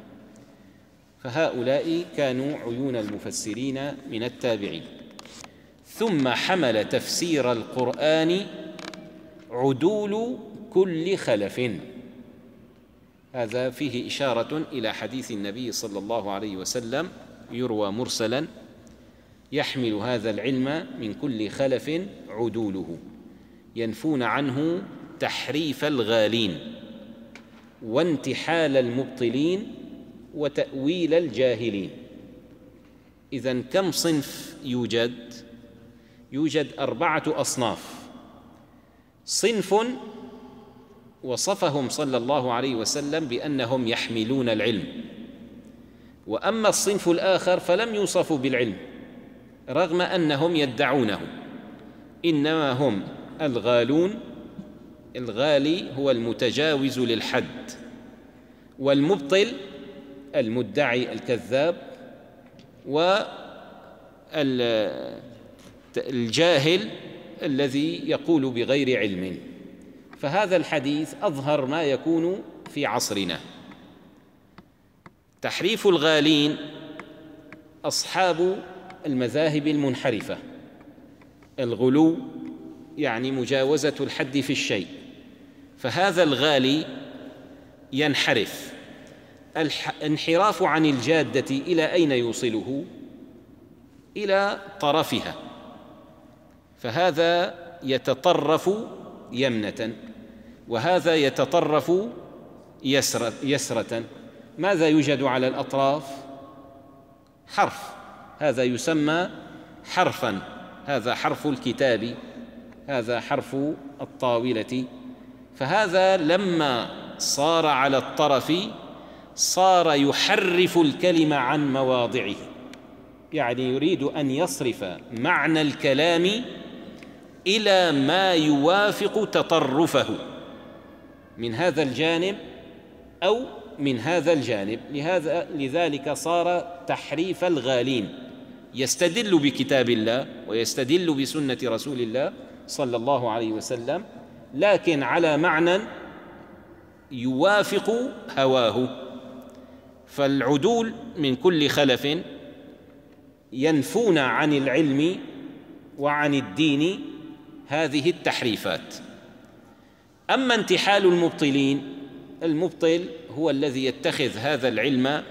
فهؤلاء كانوا عيون المفسرين من التابعين. ثم حمل تفسير القرآن عدول كل خلف. هذا فيه إشارة إلى حديث النبي صلى الله عليه وسلم يروى مرسلا: يحمل هذا العلم من كل خلف عدوله، ينفون عنه تحريف الغالين، وانتحال المبطلين، وتأويل الجاهلين. إذن كم صنف يوجد؟ يوجد أربعة أصناف. صنف وصفهم صلى الله عليه وسلم بأنهم يحملون العلم، وأما الصنف الآخر فلم يوصفوا بالعلم رغم أنهم يدعونه، إنما هم الغالون. الغالي هو المتجاوز للحد، والمبطل المدعي الكذاب، والجاهل الذي يقول بغير علم. فهذا الحديث أظهر ما يكون في عصرنا. تحريف الغالين أصحاب المذاهب المنحرفة. الغلو يعني مجاوزة الحد في الشيء، فهذا الغالي ينحرف. الانحراف عن الجادة إلى أين يوصله؟ إلى طرفها، فهذا يتطرف يمنة، وهذا يتطرف يسرة, يسرة. ماذا يوجد على الأطراف؟ حرف، هذا يسمى حرفا، هذا حرف الكتاب، هذا حرف الطاولة. فهذا لما صار على الطرف صار يحرف الكلمة عن مواضعه، يعني يريد أن يصرف معنى الكلام إلى ما يوافق تطرفه من هذا الجانب أو من هذا الجانب. لهذا لذلك صار تحريف الغالين، يستدل بكتاب الله ويستدل بسنة رسول الله صلى الله عليه وسلم، لكن على معنى يوافق هواه. فالعدول من كل خلف ينفون عن العلم وعن الدين هذه التحريفات. أما انتحال المبطلين، المبطل هو الذي يتخذ هذا العلم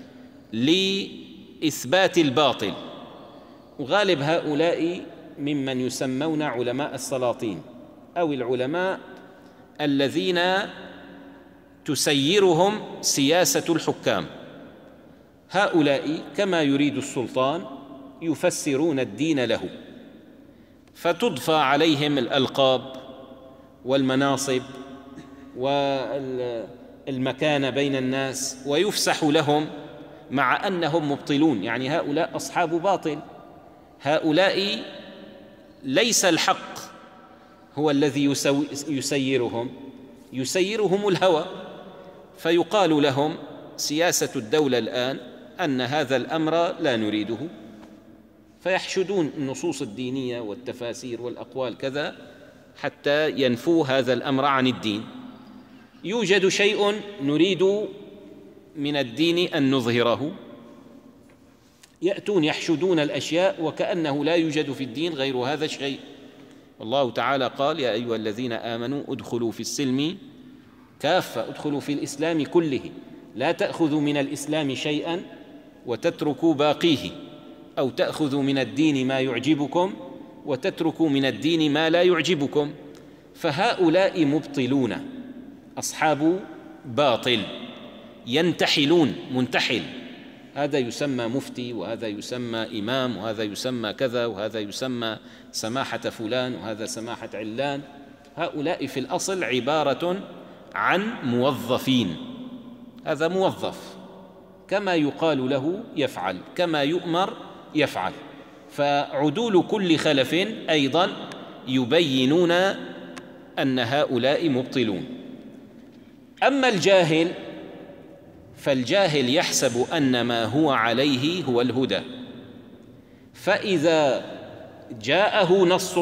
لإثبات الباطل، وغالب هؤلاء ممن يسمون علماء السلاطين أو العلماء الذين تسيرهم سياسة الحكام. هؤلاء كما يريد السلطان يفسرون الدين له، فتضفى عليهم الألقاب والمناصب والمكانة بين الناس، ويفسح لهم مع أنهم مبطلون. يعني هؤلاء أصحاب باطل، هؤلاء ليس الحق هو الذي يسيرهم، يسيرهم الهوى. فيقال لهم سياسة الدولة الآن أن هذا الأمر لا نريده، فيحشدون النصوص الدينية والتفاسير والأقوال كذا حتى ينفوا هذا الأمر عن الدين. يوجد شيء نريد من الدين أن نظهره، يأتون يحشدون الأشياء وكأنه لا يوجد في الدين غير هذا الشيء. والله تعالى قال: يا أيها الذين آمنوا ادخلوا في السلم كافة، ادخلوا في الإسلام كله، لا تأخذوا من الإسلام شيئا وتتركوا باقيه، أو تأخذوا من الدين ما يعجبكم وتتركوا من الدين ما لا يعجبكم. فهؤلاء مبطلون، أصحاب باطل، ينتحلون. منتحل هذا يسمى مفتي، وهذا يسمى إمام، وهذا يسمى كذا، وهذا يسمى سماحة فلان، وهذا سماحة علان. هؤلاء في الأصل عبارة عن موظفين. هذا موظف، كما يقال له يفعل، كما يؤمر يفعل. فعدول كل خلف أيضا يبينون أن هؤلاء مبطلون. أما الجاهل فالجاهل يحسب أن ما هو عليه هو الهدى، فإذا جاءه نص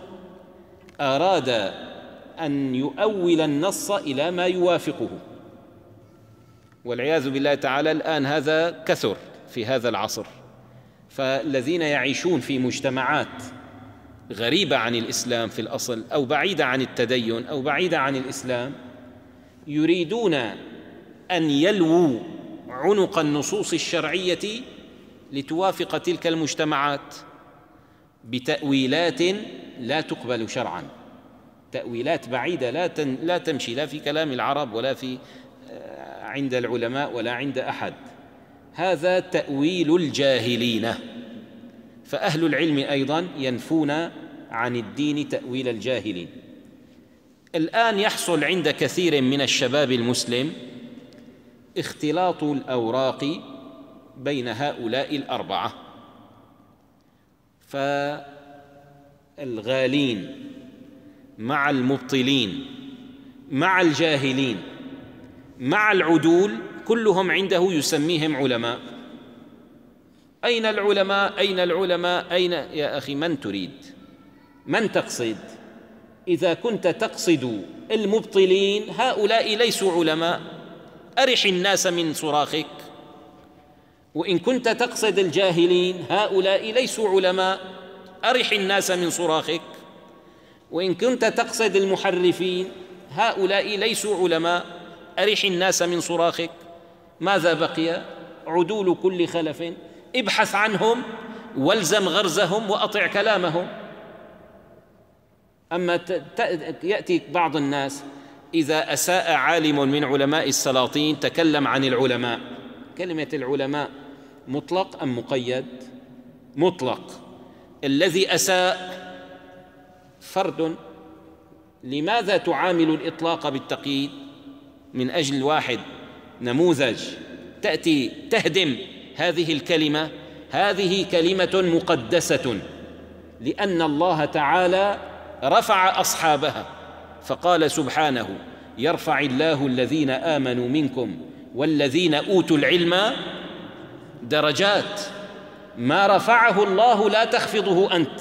أراد أن يؤول النص إلى ما يوافقه، والعياذ بالله تعالى الآن هذا كثر في هذا العصر. فالذين يعيشون في مجتمعات غريبة عن الإسلام في الأصل، أو بعيدة عن التدين، أو بعيدة عن الإسلام، يريدون أن يلووا عنق النصوص الشرعية لتوافق تلك المجتمعات بتأويلات لا تقبل شرعا، تأويلات بعيدة لا لا تمشي لا في كلام العرب ولا في عند العلماء ولا عند أحد. هذا تأويل الجاهلين. فأهل العلم أيضا ينفون عن الدين تأويل الجاهلين. الآن يحصل عند كثير من الشباب المسلم اختلاط الأوراق بين هؤلاء الأربعة، فالغالين مع المبطلين مع الجاهلين مع العدول كلهم عنده يسميهم علماء. أين العلماء؟ أين العلماء؟ أين يا أخي؟ من تريد؟ من تقصد؟ إذا كنت تقصد المبطلين هؤلاء ليسوا علماء، أرح الناس من صراخك. وإن كنت تقصد الجاهلين هؤلاء ليسوا علماء، أرح الناس من صراخك. وإن كنت تقصد المحرفين هؤلاء ليسوا علماء، أرح الناس من صراخك. ماذا بقي؟ عدول كل خلف، ابحث عنهم والزم غرزهم وأطع كلامهم. أما يأتي بعض الناس إذا أساء عالم من علماء السلاطين تكلم عن العلماء. كلمة العلماء مطلق أم مقيد؟ مطلق. الذي أساء فرد. لماذا تعامل الإطلاق بالتقييد؟ من أجل واحد نموذج تأتي تهدم هذه الكلمة. هذه كلمة مقدسة، لأن الله تعالى رفع أصحابها فقال سبحانه: يرفع الله الذين آمنوا منكم والذين أوتوا العلم درجات. ما رفعه الله لا تخفضه أنت،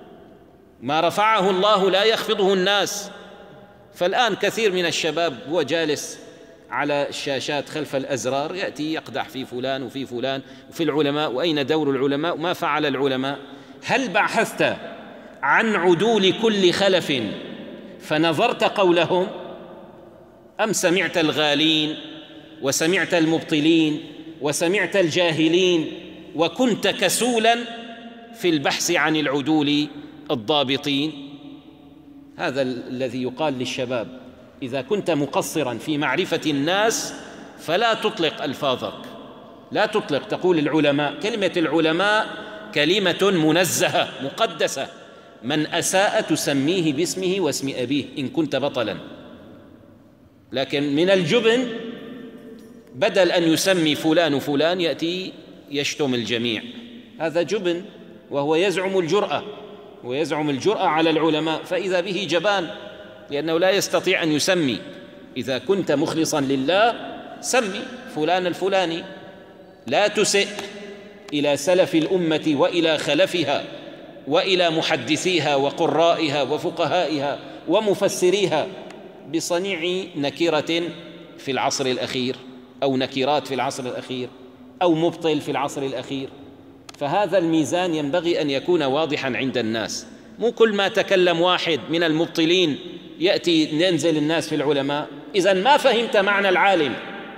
ما رفعه الله لا يخفضه الناس. فالآن كثير من الشباب هو جالس على الشاشات خلف الأزرار يأتي يقدح في فلان وفي فلان وفي العلماء، وأين دور العلماء؟ ما فعل العلماء؟ هل بحثت عن عدول كل خلف فنظرت قولهم، أم سمعت الغالين وسمعت المبطلين وسمعت الجاهلين وكنت كسولا في البحث عن العدول الضابطين؟ هذا الذي يقال للشباب: إذا كنت مقصرا في معرفة الناس فلا تطلق ألفاظك، لا تطلق تقول العلماء. كلمة العلماء كلمة منزهة مقدسة، من أساء تسميه باسمه واسم أبيه إن كنت بطلا. لكن من الجبن بدل أن يسمي فلان فلان يأتي يشتم الجميع. هذا جبن، وهو يزعم الجرأة ويزعم الجرأة على العلماء، فإذا به جبان لأنه لا يستطيع أن يسمي. إذا كنت مخلصا لله سمي فلان الفلاني، لا تسئ إلى سلف الأمة وإلى خلفها وإلى محدثيها وقرائها وفقهائها ومفسريها بصنيع نكرة في العصر الأخير، أو نكرات في العصر الأخير، أو مبطل في العصر الأخير. فهذا الميزان ينبغي أن يكون واضحا عند الناس. مو كل ما تكلم واحد من المبطلين يأتي ينزل الناس في العلماء. إذن ما فهمت معنى العالم.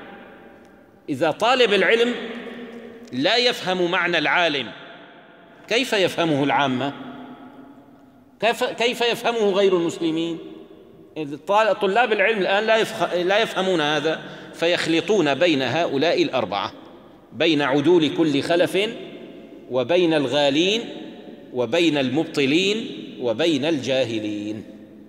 إذا طالب العلم لا يفهم معنى العالم كيف يفهمه العامة؟ كيف كيف يفهمه غير المسلمين؟ طلاب العلم الآن لا يفهمون هذا، فيخلطون بين هؤلاء الأربعة، بين عدول كل خلف، وبين الغالين، وبين المبطلين، وبين الجاهلين.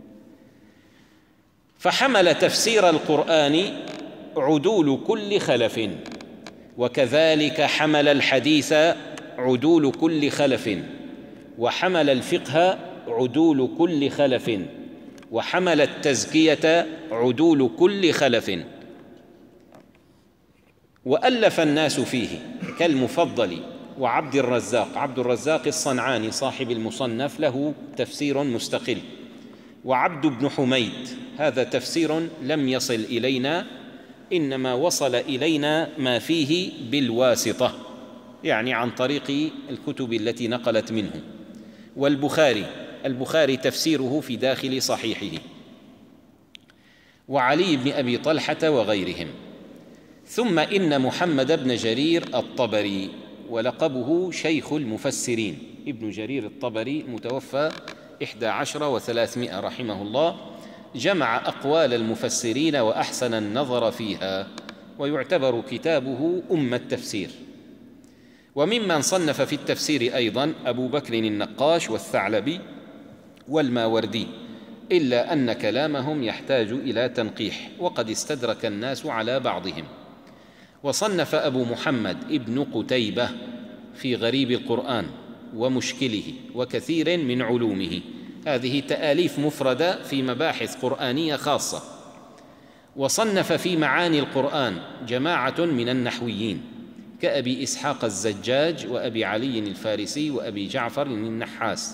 فحمل تفسير القرآن عدول كل خلف، وكذلك حمل الحديث عدول كل خلف، وحمل الفقه عدول كل خلف، وحمل التزكية عدول كل خلف. وألف الناس فيه كالمفضل وعبد الرزاق، عبد الرزاق الصنعاني صاحب المصنف له تفسير مستقل، وعبد بن حميد، هذا تفسير لم يصل إلينا، إنما وصل إلينا ما فيه بالواسطة، يعني عن طريق الكتب التي نقلت منه. والبخاري، البخاري تفسيره في داخل صحيحه، وعلي بن أبي طلحة وغيرهم. ثم إن محمد بن جرير الطبري، ولقبه شيخ المفسرين، ابن جرير الطبري متوفى إحدى عشر وثلاثمائة رحمه الله، جمع أقوال المفسرين وأحسن النظر فيها، ويعتبر كتابه أم التفسير. وممن صنف في التفسير أيضا أبو بكر النقاش والثعلبي والماوردي، إلا أن كلامهم يحتاج إلى تنقيح، وقد استدرك الناس على بعضهم. وصنف أبو محمد ابن قتيبة في غريب القرآن ومشكله وكثير من علومه، هذه تآليف مفردة في مباحث قرآنية خاصة. وصنف في معاني القرآن جماعة من النحويين كأبي إسحاق الزجاج، وأبي علي الفارسي، وأبي جعفر النحاس.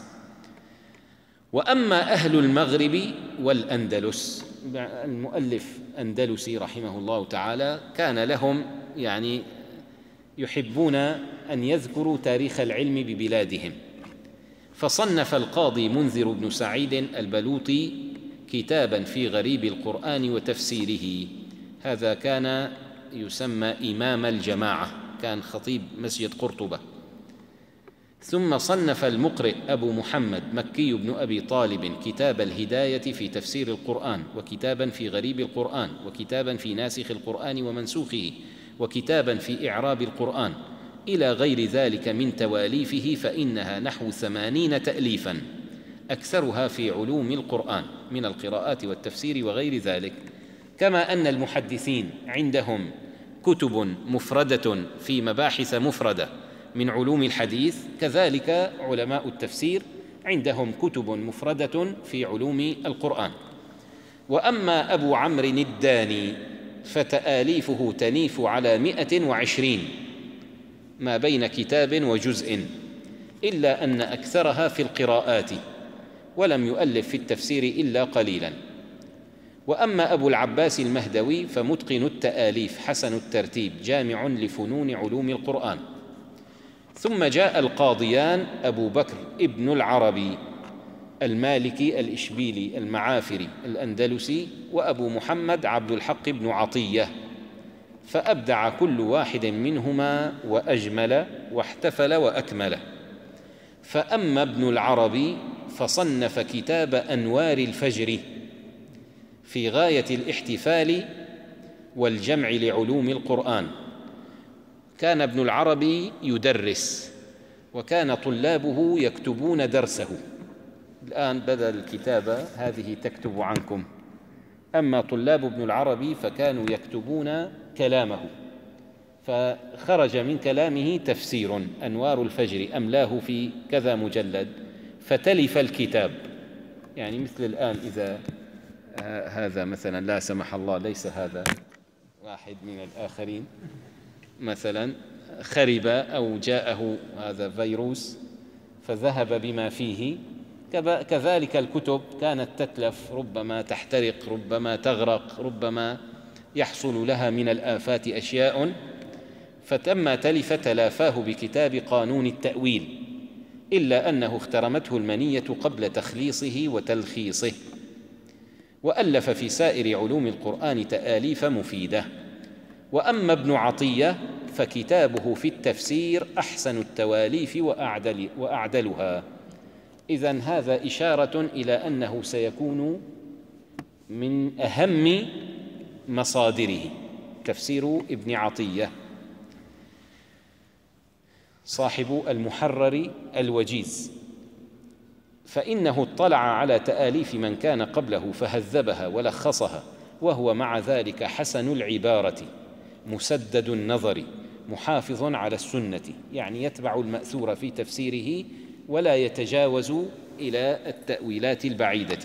وأما أهل المغرب والأندلس، المؤلف أندلسي رحمه الله تعالى، كان لهم يعني يحبون أن يذكروا تاريخ العلم ببلادهم، فصنف القاضي منذر بن سعيد البلوطي كتابا في غريب القرآن وتفسيره، هذا كان يسمى إمام الجماعة، كان خطيب مسجد قرطبة. ثم صنف المقرئ أبو محمد مكي بن أبي طالب كتاب الهداية في تفسير القرآن، وكتابا في غريب القرآن، وكتابا في ناسخ القرآن ومنسوخه، وكتابا في إعراب القرآن، إلى غير ذلك من تواليفه، فإنها نحو ثمانين تأليفا، أكثرها في علوم القرآن من القراءات والتفسير وغير ذلك. كما أن المحدثين عندهم كتب مفردة في مباحث مفردة من علوم الحديث، كذلك علماء التفسير عندهم كتب مفردة في علوم القرآن. وأما أبو عمرو الداني فتآليفه تنيف على مئة وعشرين، ما بين كتاب وجزء، إلا أن أكثرها في القراءات، ولم يؤلف في التفسير إلا قليلا. وأما أبو العباس المهدوي فمتقن التآليف حسن الترتيب، جامع لفنون علوم القرآن. ثم جاء القاضيان أبو بكر ابن العربي المالكي الإشبيلي المعافري الأندلسي، وأبو محمد عبد الحق بن عطية، فأبدع كل واحد منهما وأجمل واحتفل وأكمل. فأما ابن العربي فصنف كتاب أنوار الفجر في غاية الاحتفال والجمع لعلوم القرآن. كان ابن العربي يدرس، وكان طلابه يكتبون درسه. الآن بدل الكتابة هذه تكتب عنكم، أما طلاب ابن العربي فكانوا يكتبون كلامه، فخرج من كلامه تفسير أنوار الفجر، أملاه في كذا مجلد، فتلف الكتاب. يعني مثل الآن إذا هذا مثلا لا سمح الله، ليس هذا واحد من الآخرين مثلا، خرب أو جاءه هذا فيروس فذهب بما فيه، كذلك الكتب كانت تتلف، ربما تحترق، ربما تغرق، ربما يحصل لها من الآفات أشياء، فتم تلف تلافاه بكتاب قانون التأويل، إلا أنه اخترمته المنية قبل تخليصه وتلخيصه. وألف في سائر علوم القرآن تآليف مفيدة. وأما ابن عطية فكتابه في التفسير أحسن التواليف وأعدل وأعدلها، إذن هذا إشارة إلى أنه سيكون من أهم مصادره تفسير ابن عطية صاحب المحرر الوجيز، فإنه اطلع على تآليف من كان قبله فهذبها ولخصها، وهو مع ذلك حسن العبارة مسدد النظر محافظ على السنة، يعني يتبع المأثور في تفسيره ولا يتجاوز إلى التأويلات البعيدة.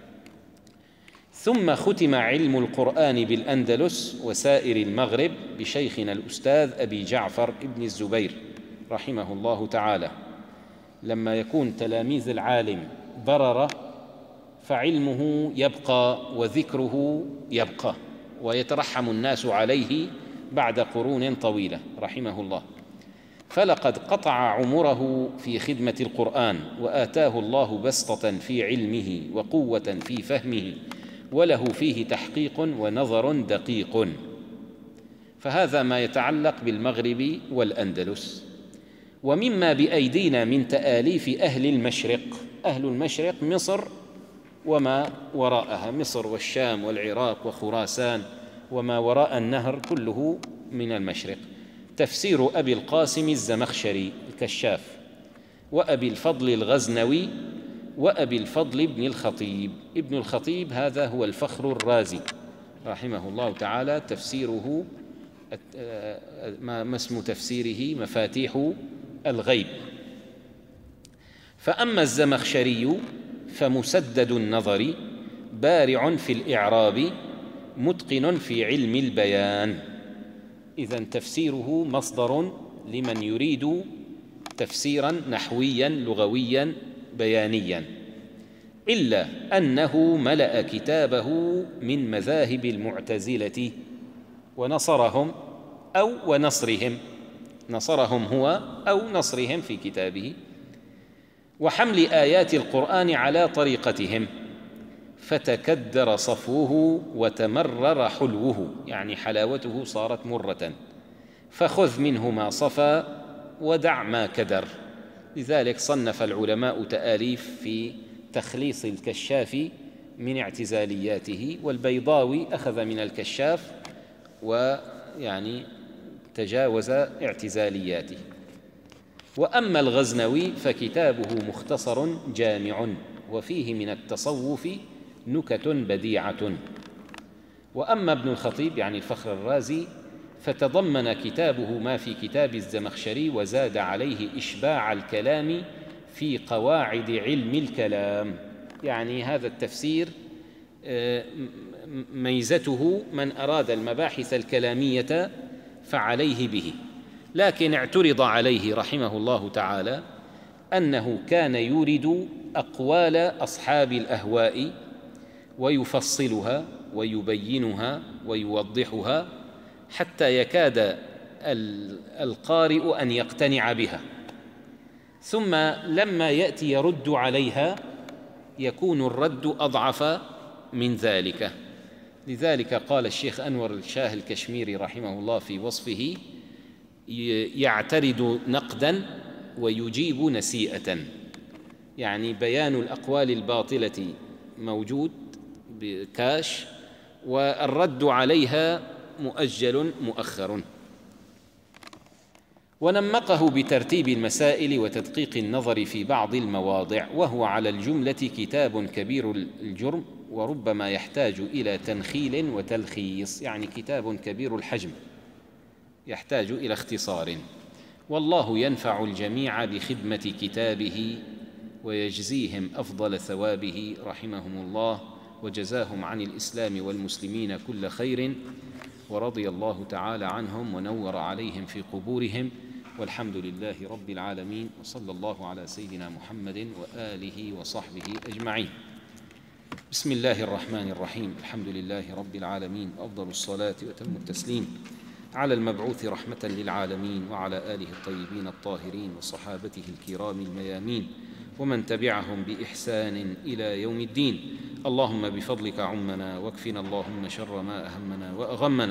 ثم ختم علم القرآن بالأندلس وسائر المغرب بشيخنا الأستاذ أبي جعفر ابن الزبير رحمه الله تعالى. لما يكون تلاميذ العالم ضرر فعلمه يبقى وذكره يبقى ويترحم الناس عليه بعد قرون طويلة رحمه الله. فلقد قطع عمره في خدمة القرآن، وآتاه الله بسطة في علمه وقوة في فهمه، وله فيه تحقيق ونظر دقيق. فهذا ما يتعلق بالمغرب والأندلس. ومما بأيدينا من تآليف أهل المشرق، أهل المشرق مصر وما وراءها، مصر والشام والعراق وخراسان وما وراء النهر كله من المشرق، تفسير أبي القاسم الزمخشري الكشاف، وأبي الفضل الغزنوي، وأبي الفضل بن الخطيب. ابن الخطيب هذا هو الفخر الرازي رحمه الله تعالى، تفسيره ما اسم تفسيره مفاتيح الغيب. فأما الزمخشري فمسدد النظر بارع في الإعراب متقن في علم البيان. إذن تفسيره مصدر لمن يريد تفسيرا نحويا لغويا بيانيا، إلا أنه ملأ كتابه من مذاهب المعتزلة ونصرهم أو ونصرهم، نصرهم هو أو نصرهم في كتابه، وحمل آيات القرآن على طريقتهم، فتكدر صفوه وتمرر حلوه، يعني حلاوته صارت مرة، فخذ منه ما صفى ودع ما كدر. لذلك صنف العلماء تآليف في تخليص الكشاف من اعتزالياته، والبيضاوي أخذ من الكشاف ويعني تجاوز اعتزالياته. وأما الغزنوي فكتابه مختصر جامع، وفيه من التصوف نكت بديعة. وأما ابن الخطيب يعني الفخر الرازي فتضمن كتابه ما في كتاب الزمخشري، وزاد عليه إشباع الكلام في قواعد علم الكلام. يعني هذا التفسير ميزته من أراد المباحث الكلامية فعليه به، لكن اعترض عليه رحمه الله تعالى أنه كان يورد أقوال أصحاب الأهواء ويفصلها ويبينها ويوضحها حتى يكاد القارئ أن يقتنع بها، ثم لما يأتي يرد عليها يكون الرد أضعف من ذلك. لذلك قال الشيخ أنور الشاه الكشميري رحمه الله في وصفه: يعترض نقدا ويجيب نسيئة، يعني بيان الأقوال الباطلة موجود بكاش، والرد عليها مؤجل مؤخر. ونمقه بترتيب المسائل وتدقيق النظر في بعض المواضع، وهو على الجملة كتاب كبير الجرم، وربما يحتاج إلى تنخيل وتلخيص، يعني كتاب كبير الحجم يحتاج إلى اختصار. والله ينفع الجميع بخدمة كتابه ويجزيهم أفضل ثوابه رحمهم الله، وجزاهم عن الإسلام والمسلمين كل خير، ورضي الله تعالى عنهم ونور عليهم في قبورهم، والحمد لله رب العالمين، وصلى الله على سيدنا محمد وآله وصحبه أجمعين. بسم الله الرحمن الرحيم. الحمد لله رب العالمين، وأفضل الصلاة وأتم التسليم على المبعوث رحمة للعالمين، وعلى آله الطيبين الطاهرين وصحابته الكرام الميامين، ومن تبعهم بإحسان إلى يوم الدين. اللهم بفضلك عمنا، واكفنا اللهم شر ما أهمنا وأغمنا،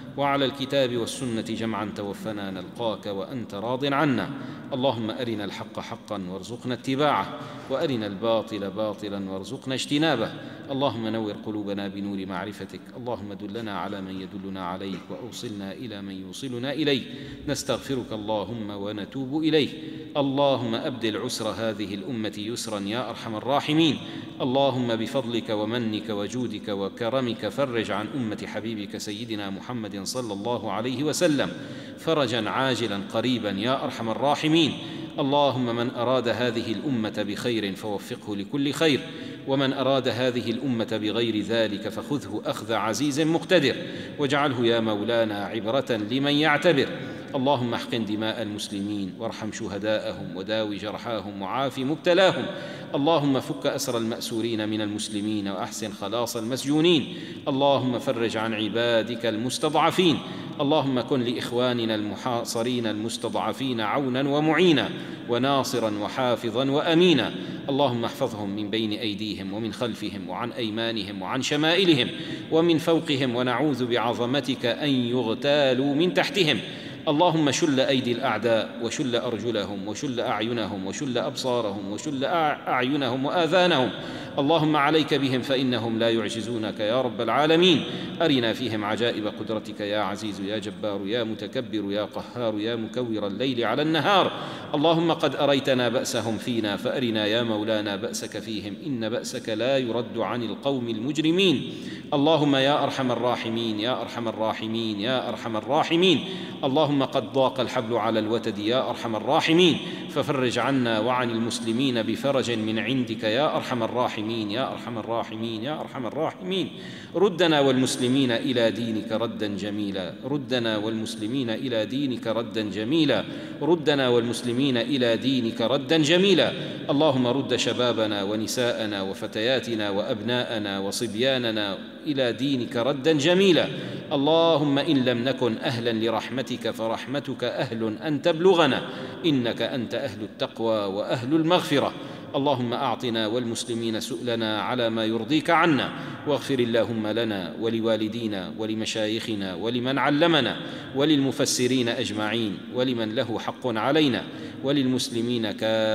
وعلى الكتاب والسنة جمعا توفنا نلقاك وأنت راض عنا. اللهم أرنا الحق حقا وارزقنا اتباعه، وأرنا الباطل باطلا وارزقنا اجتنابه. اللهم نور قلوبنا بنور معرفتك، اللهم دلنا على من يدلنا عليك، وأوصلنا إلى من يوصلنا إليه. نستغفرك اللهم ونتوب إليه. اللهم أبدل عسر هذه الأمة يسرا يا أرحم الراحمين. اللهم بفضلك ومنك وجودك وكرمك فرج عن أمة حبيبك سيدنا محمد صلى الله عليه وسلم فرجا عاجلا قريبا يا أرحم الراحمين. اللهم من أراد هذه الأمة بخير فوفقه لكل خير، ومن أراد هذه الأمة بغير ذلك فخذه أخذ عزيز مقتدر، واجعله يا مولانا عبرة لمن يعتبر. اللهم احقن دماء المسلمين وارحم شهداءهم وداوي جرحاهم وعاف مبتلاهم. اللهم فك أسر المأسورين من المسلمين وأحسن خلاص المسجونين. اللهم فرج عن عبادك المستضعفين. اللهم كن لإخواننا المحاصرين المستضعفين عونا ومعينا وناصرا وحافظا وأمينا. اللهم احفظهم من بين أيديهم ومن خلفهم وعن أيمانهم وعن شمائلهم ومن فوقهم، ونعوذ بعظمتك أن يغتالوا من تحتهم. اللهم شل أيدي الأعداء وشل أرجلهم وشل أعينهم وشل أبصارهم وشل أعينهم وآذانهم. اللهم عليك بهم فإنهم لا يعجزونك يا رب العالمين. أرنا فيهم عجائب قدرتك يا عزيز يا جبار يا متكبر يا قهار يا مكور الليل على النهار. اللهم قد أريتنا بأسهم فينا فأرنا يا مولانا بأسك فيهم، إن بأسك لا يرد عن القوم المجرمين. اللهم يا أرحم الراحمين يا أرحم الراحمين يا أرحم الراحمين. اللهم قد ضاق الحبل على الوتد يا أرحم الراحمين، ففرج عنا وعن المسلمين بفرج من عندك يا أرحم الراحمين يا أرحم الراحمين يا أرحم الراحمين. ردنا والمسلمين إلى دينك ردا جميلا، ردنا والمسلمين إلى دينك ردا جميلا، ردنا والمسلمين إلى دينك ردا جميلا. اللهم رد شبابنا ونساءنا وفتياتنا وأبناءنا وصبياننا إلى دينك ردا جميلا. اللهم إن لم نكن أهلا لرحمتك فرحمتك أهل أن تبلغنا، إنك أنت أهل التقوى وأهل المغفرة. اللهم أعطنا والمسلمين سؤلنا على ما يرضيك عنا، واغفر اللهم لنا ولوالدينا ولمشايخنا ولمن علمنا وللمفسرين أجمعين ولمن له حق علينا وللمسلمين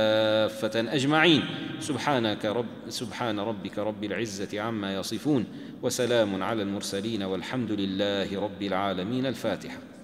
كافة أجمعين. سبحانك رب سبحان ربك رب العزة عما يصفون، وسلام على المرسلين والحمد لله رب العالمين. الفاتحة.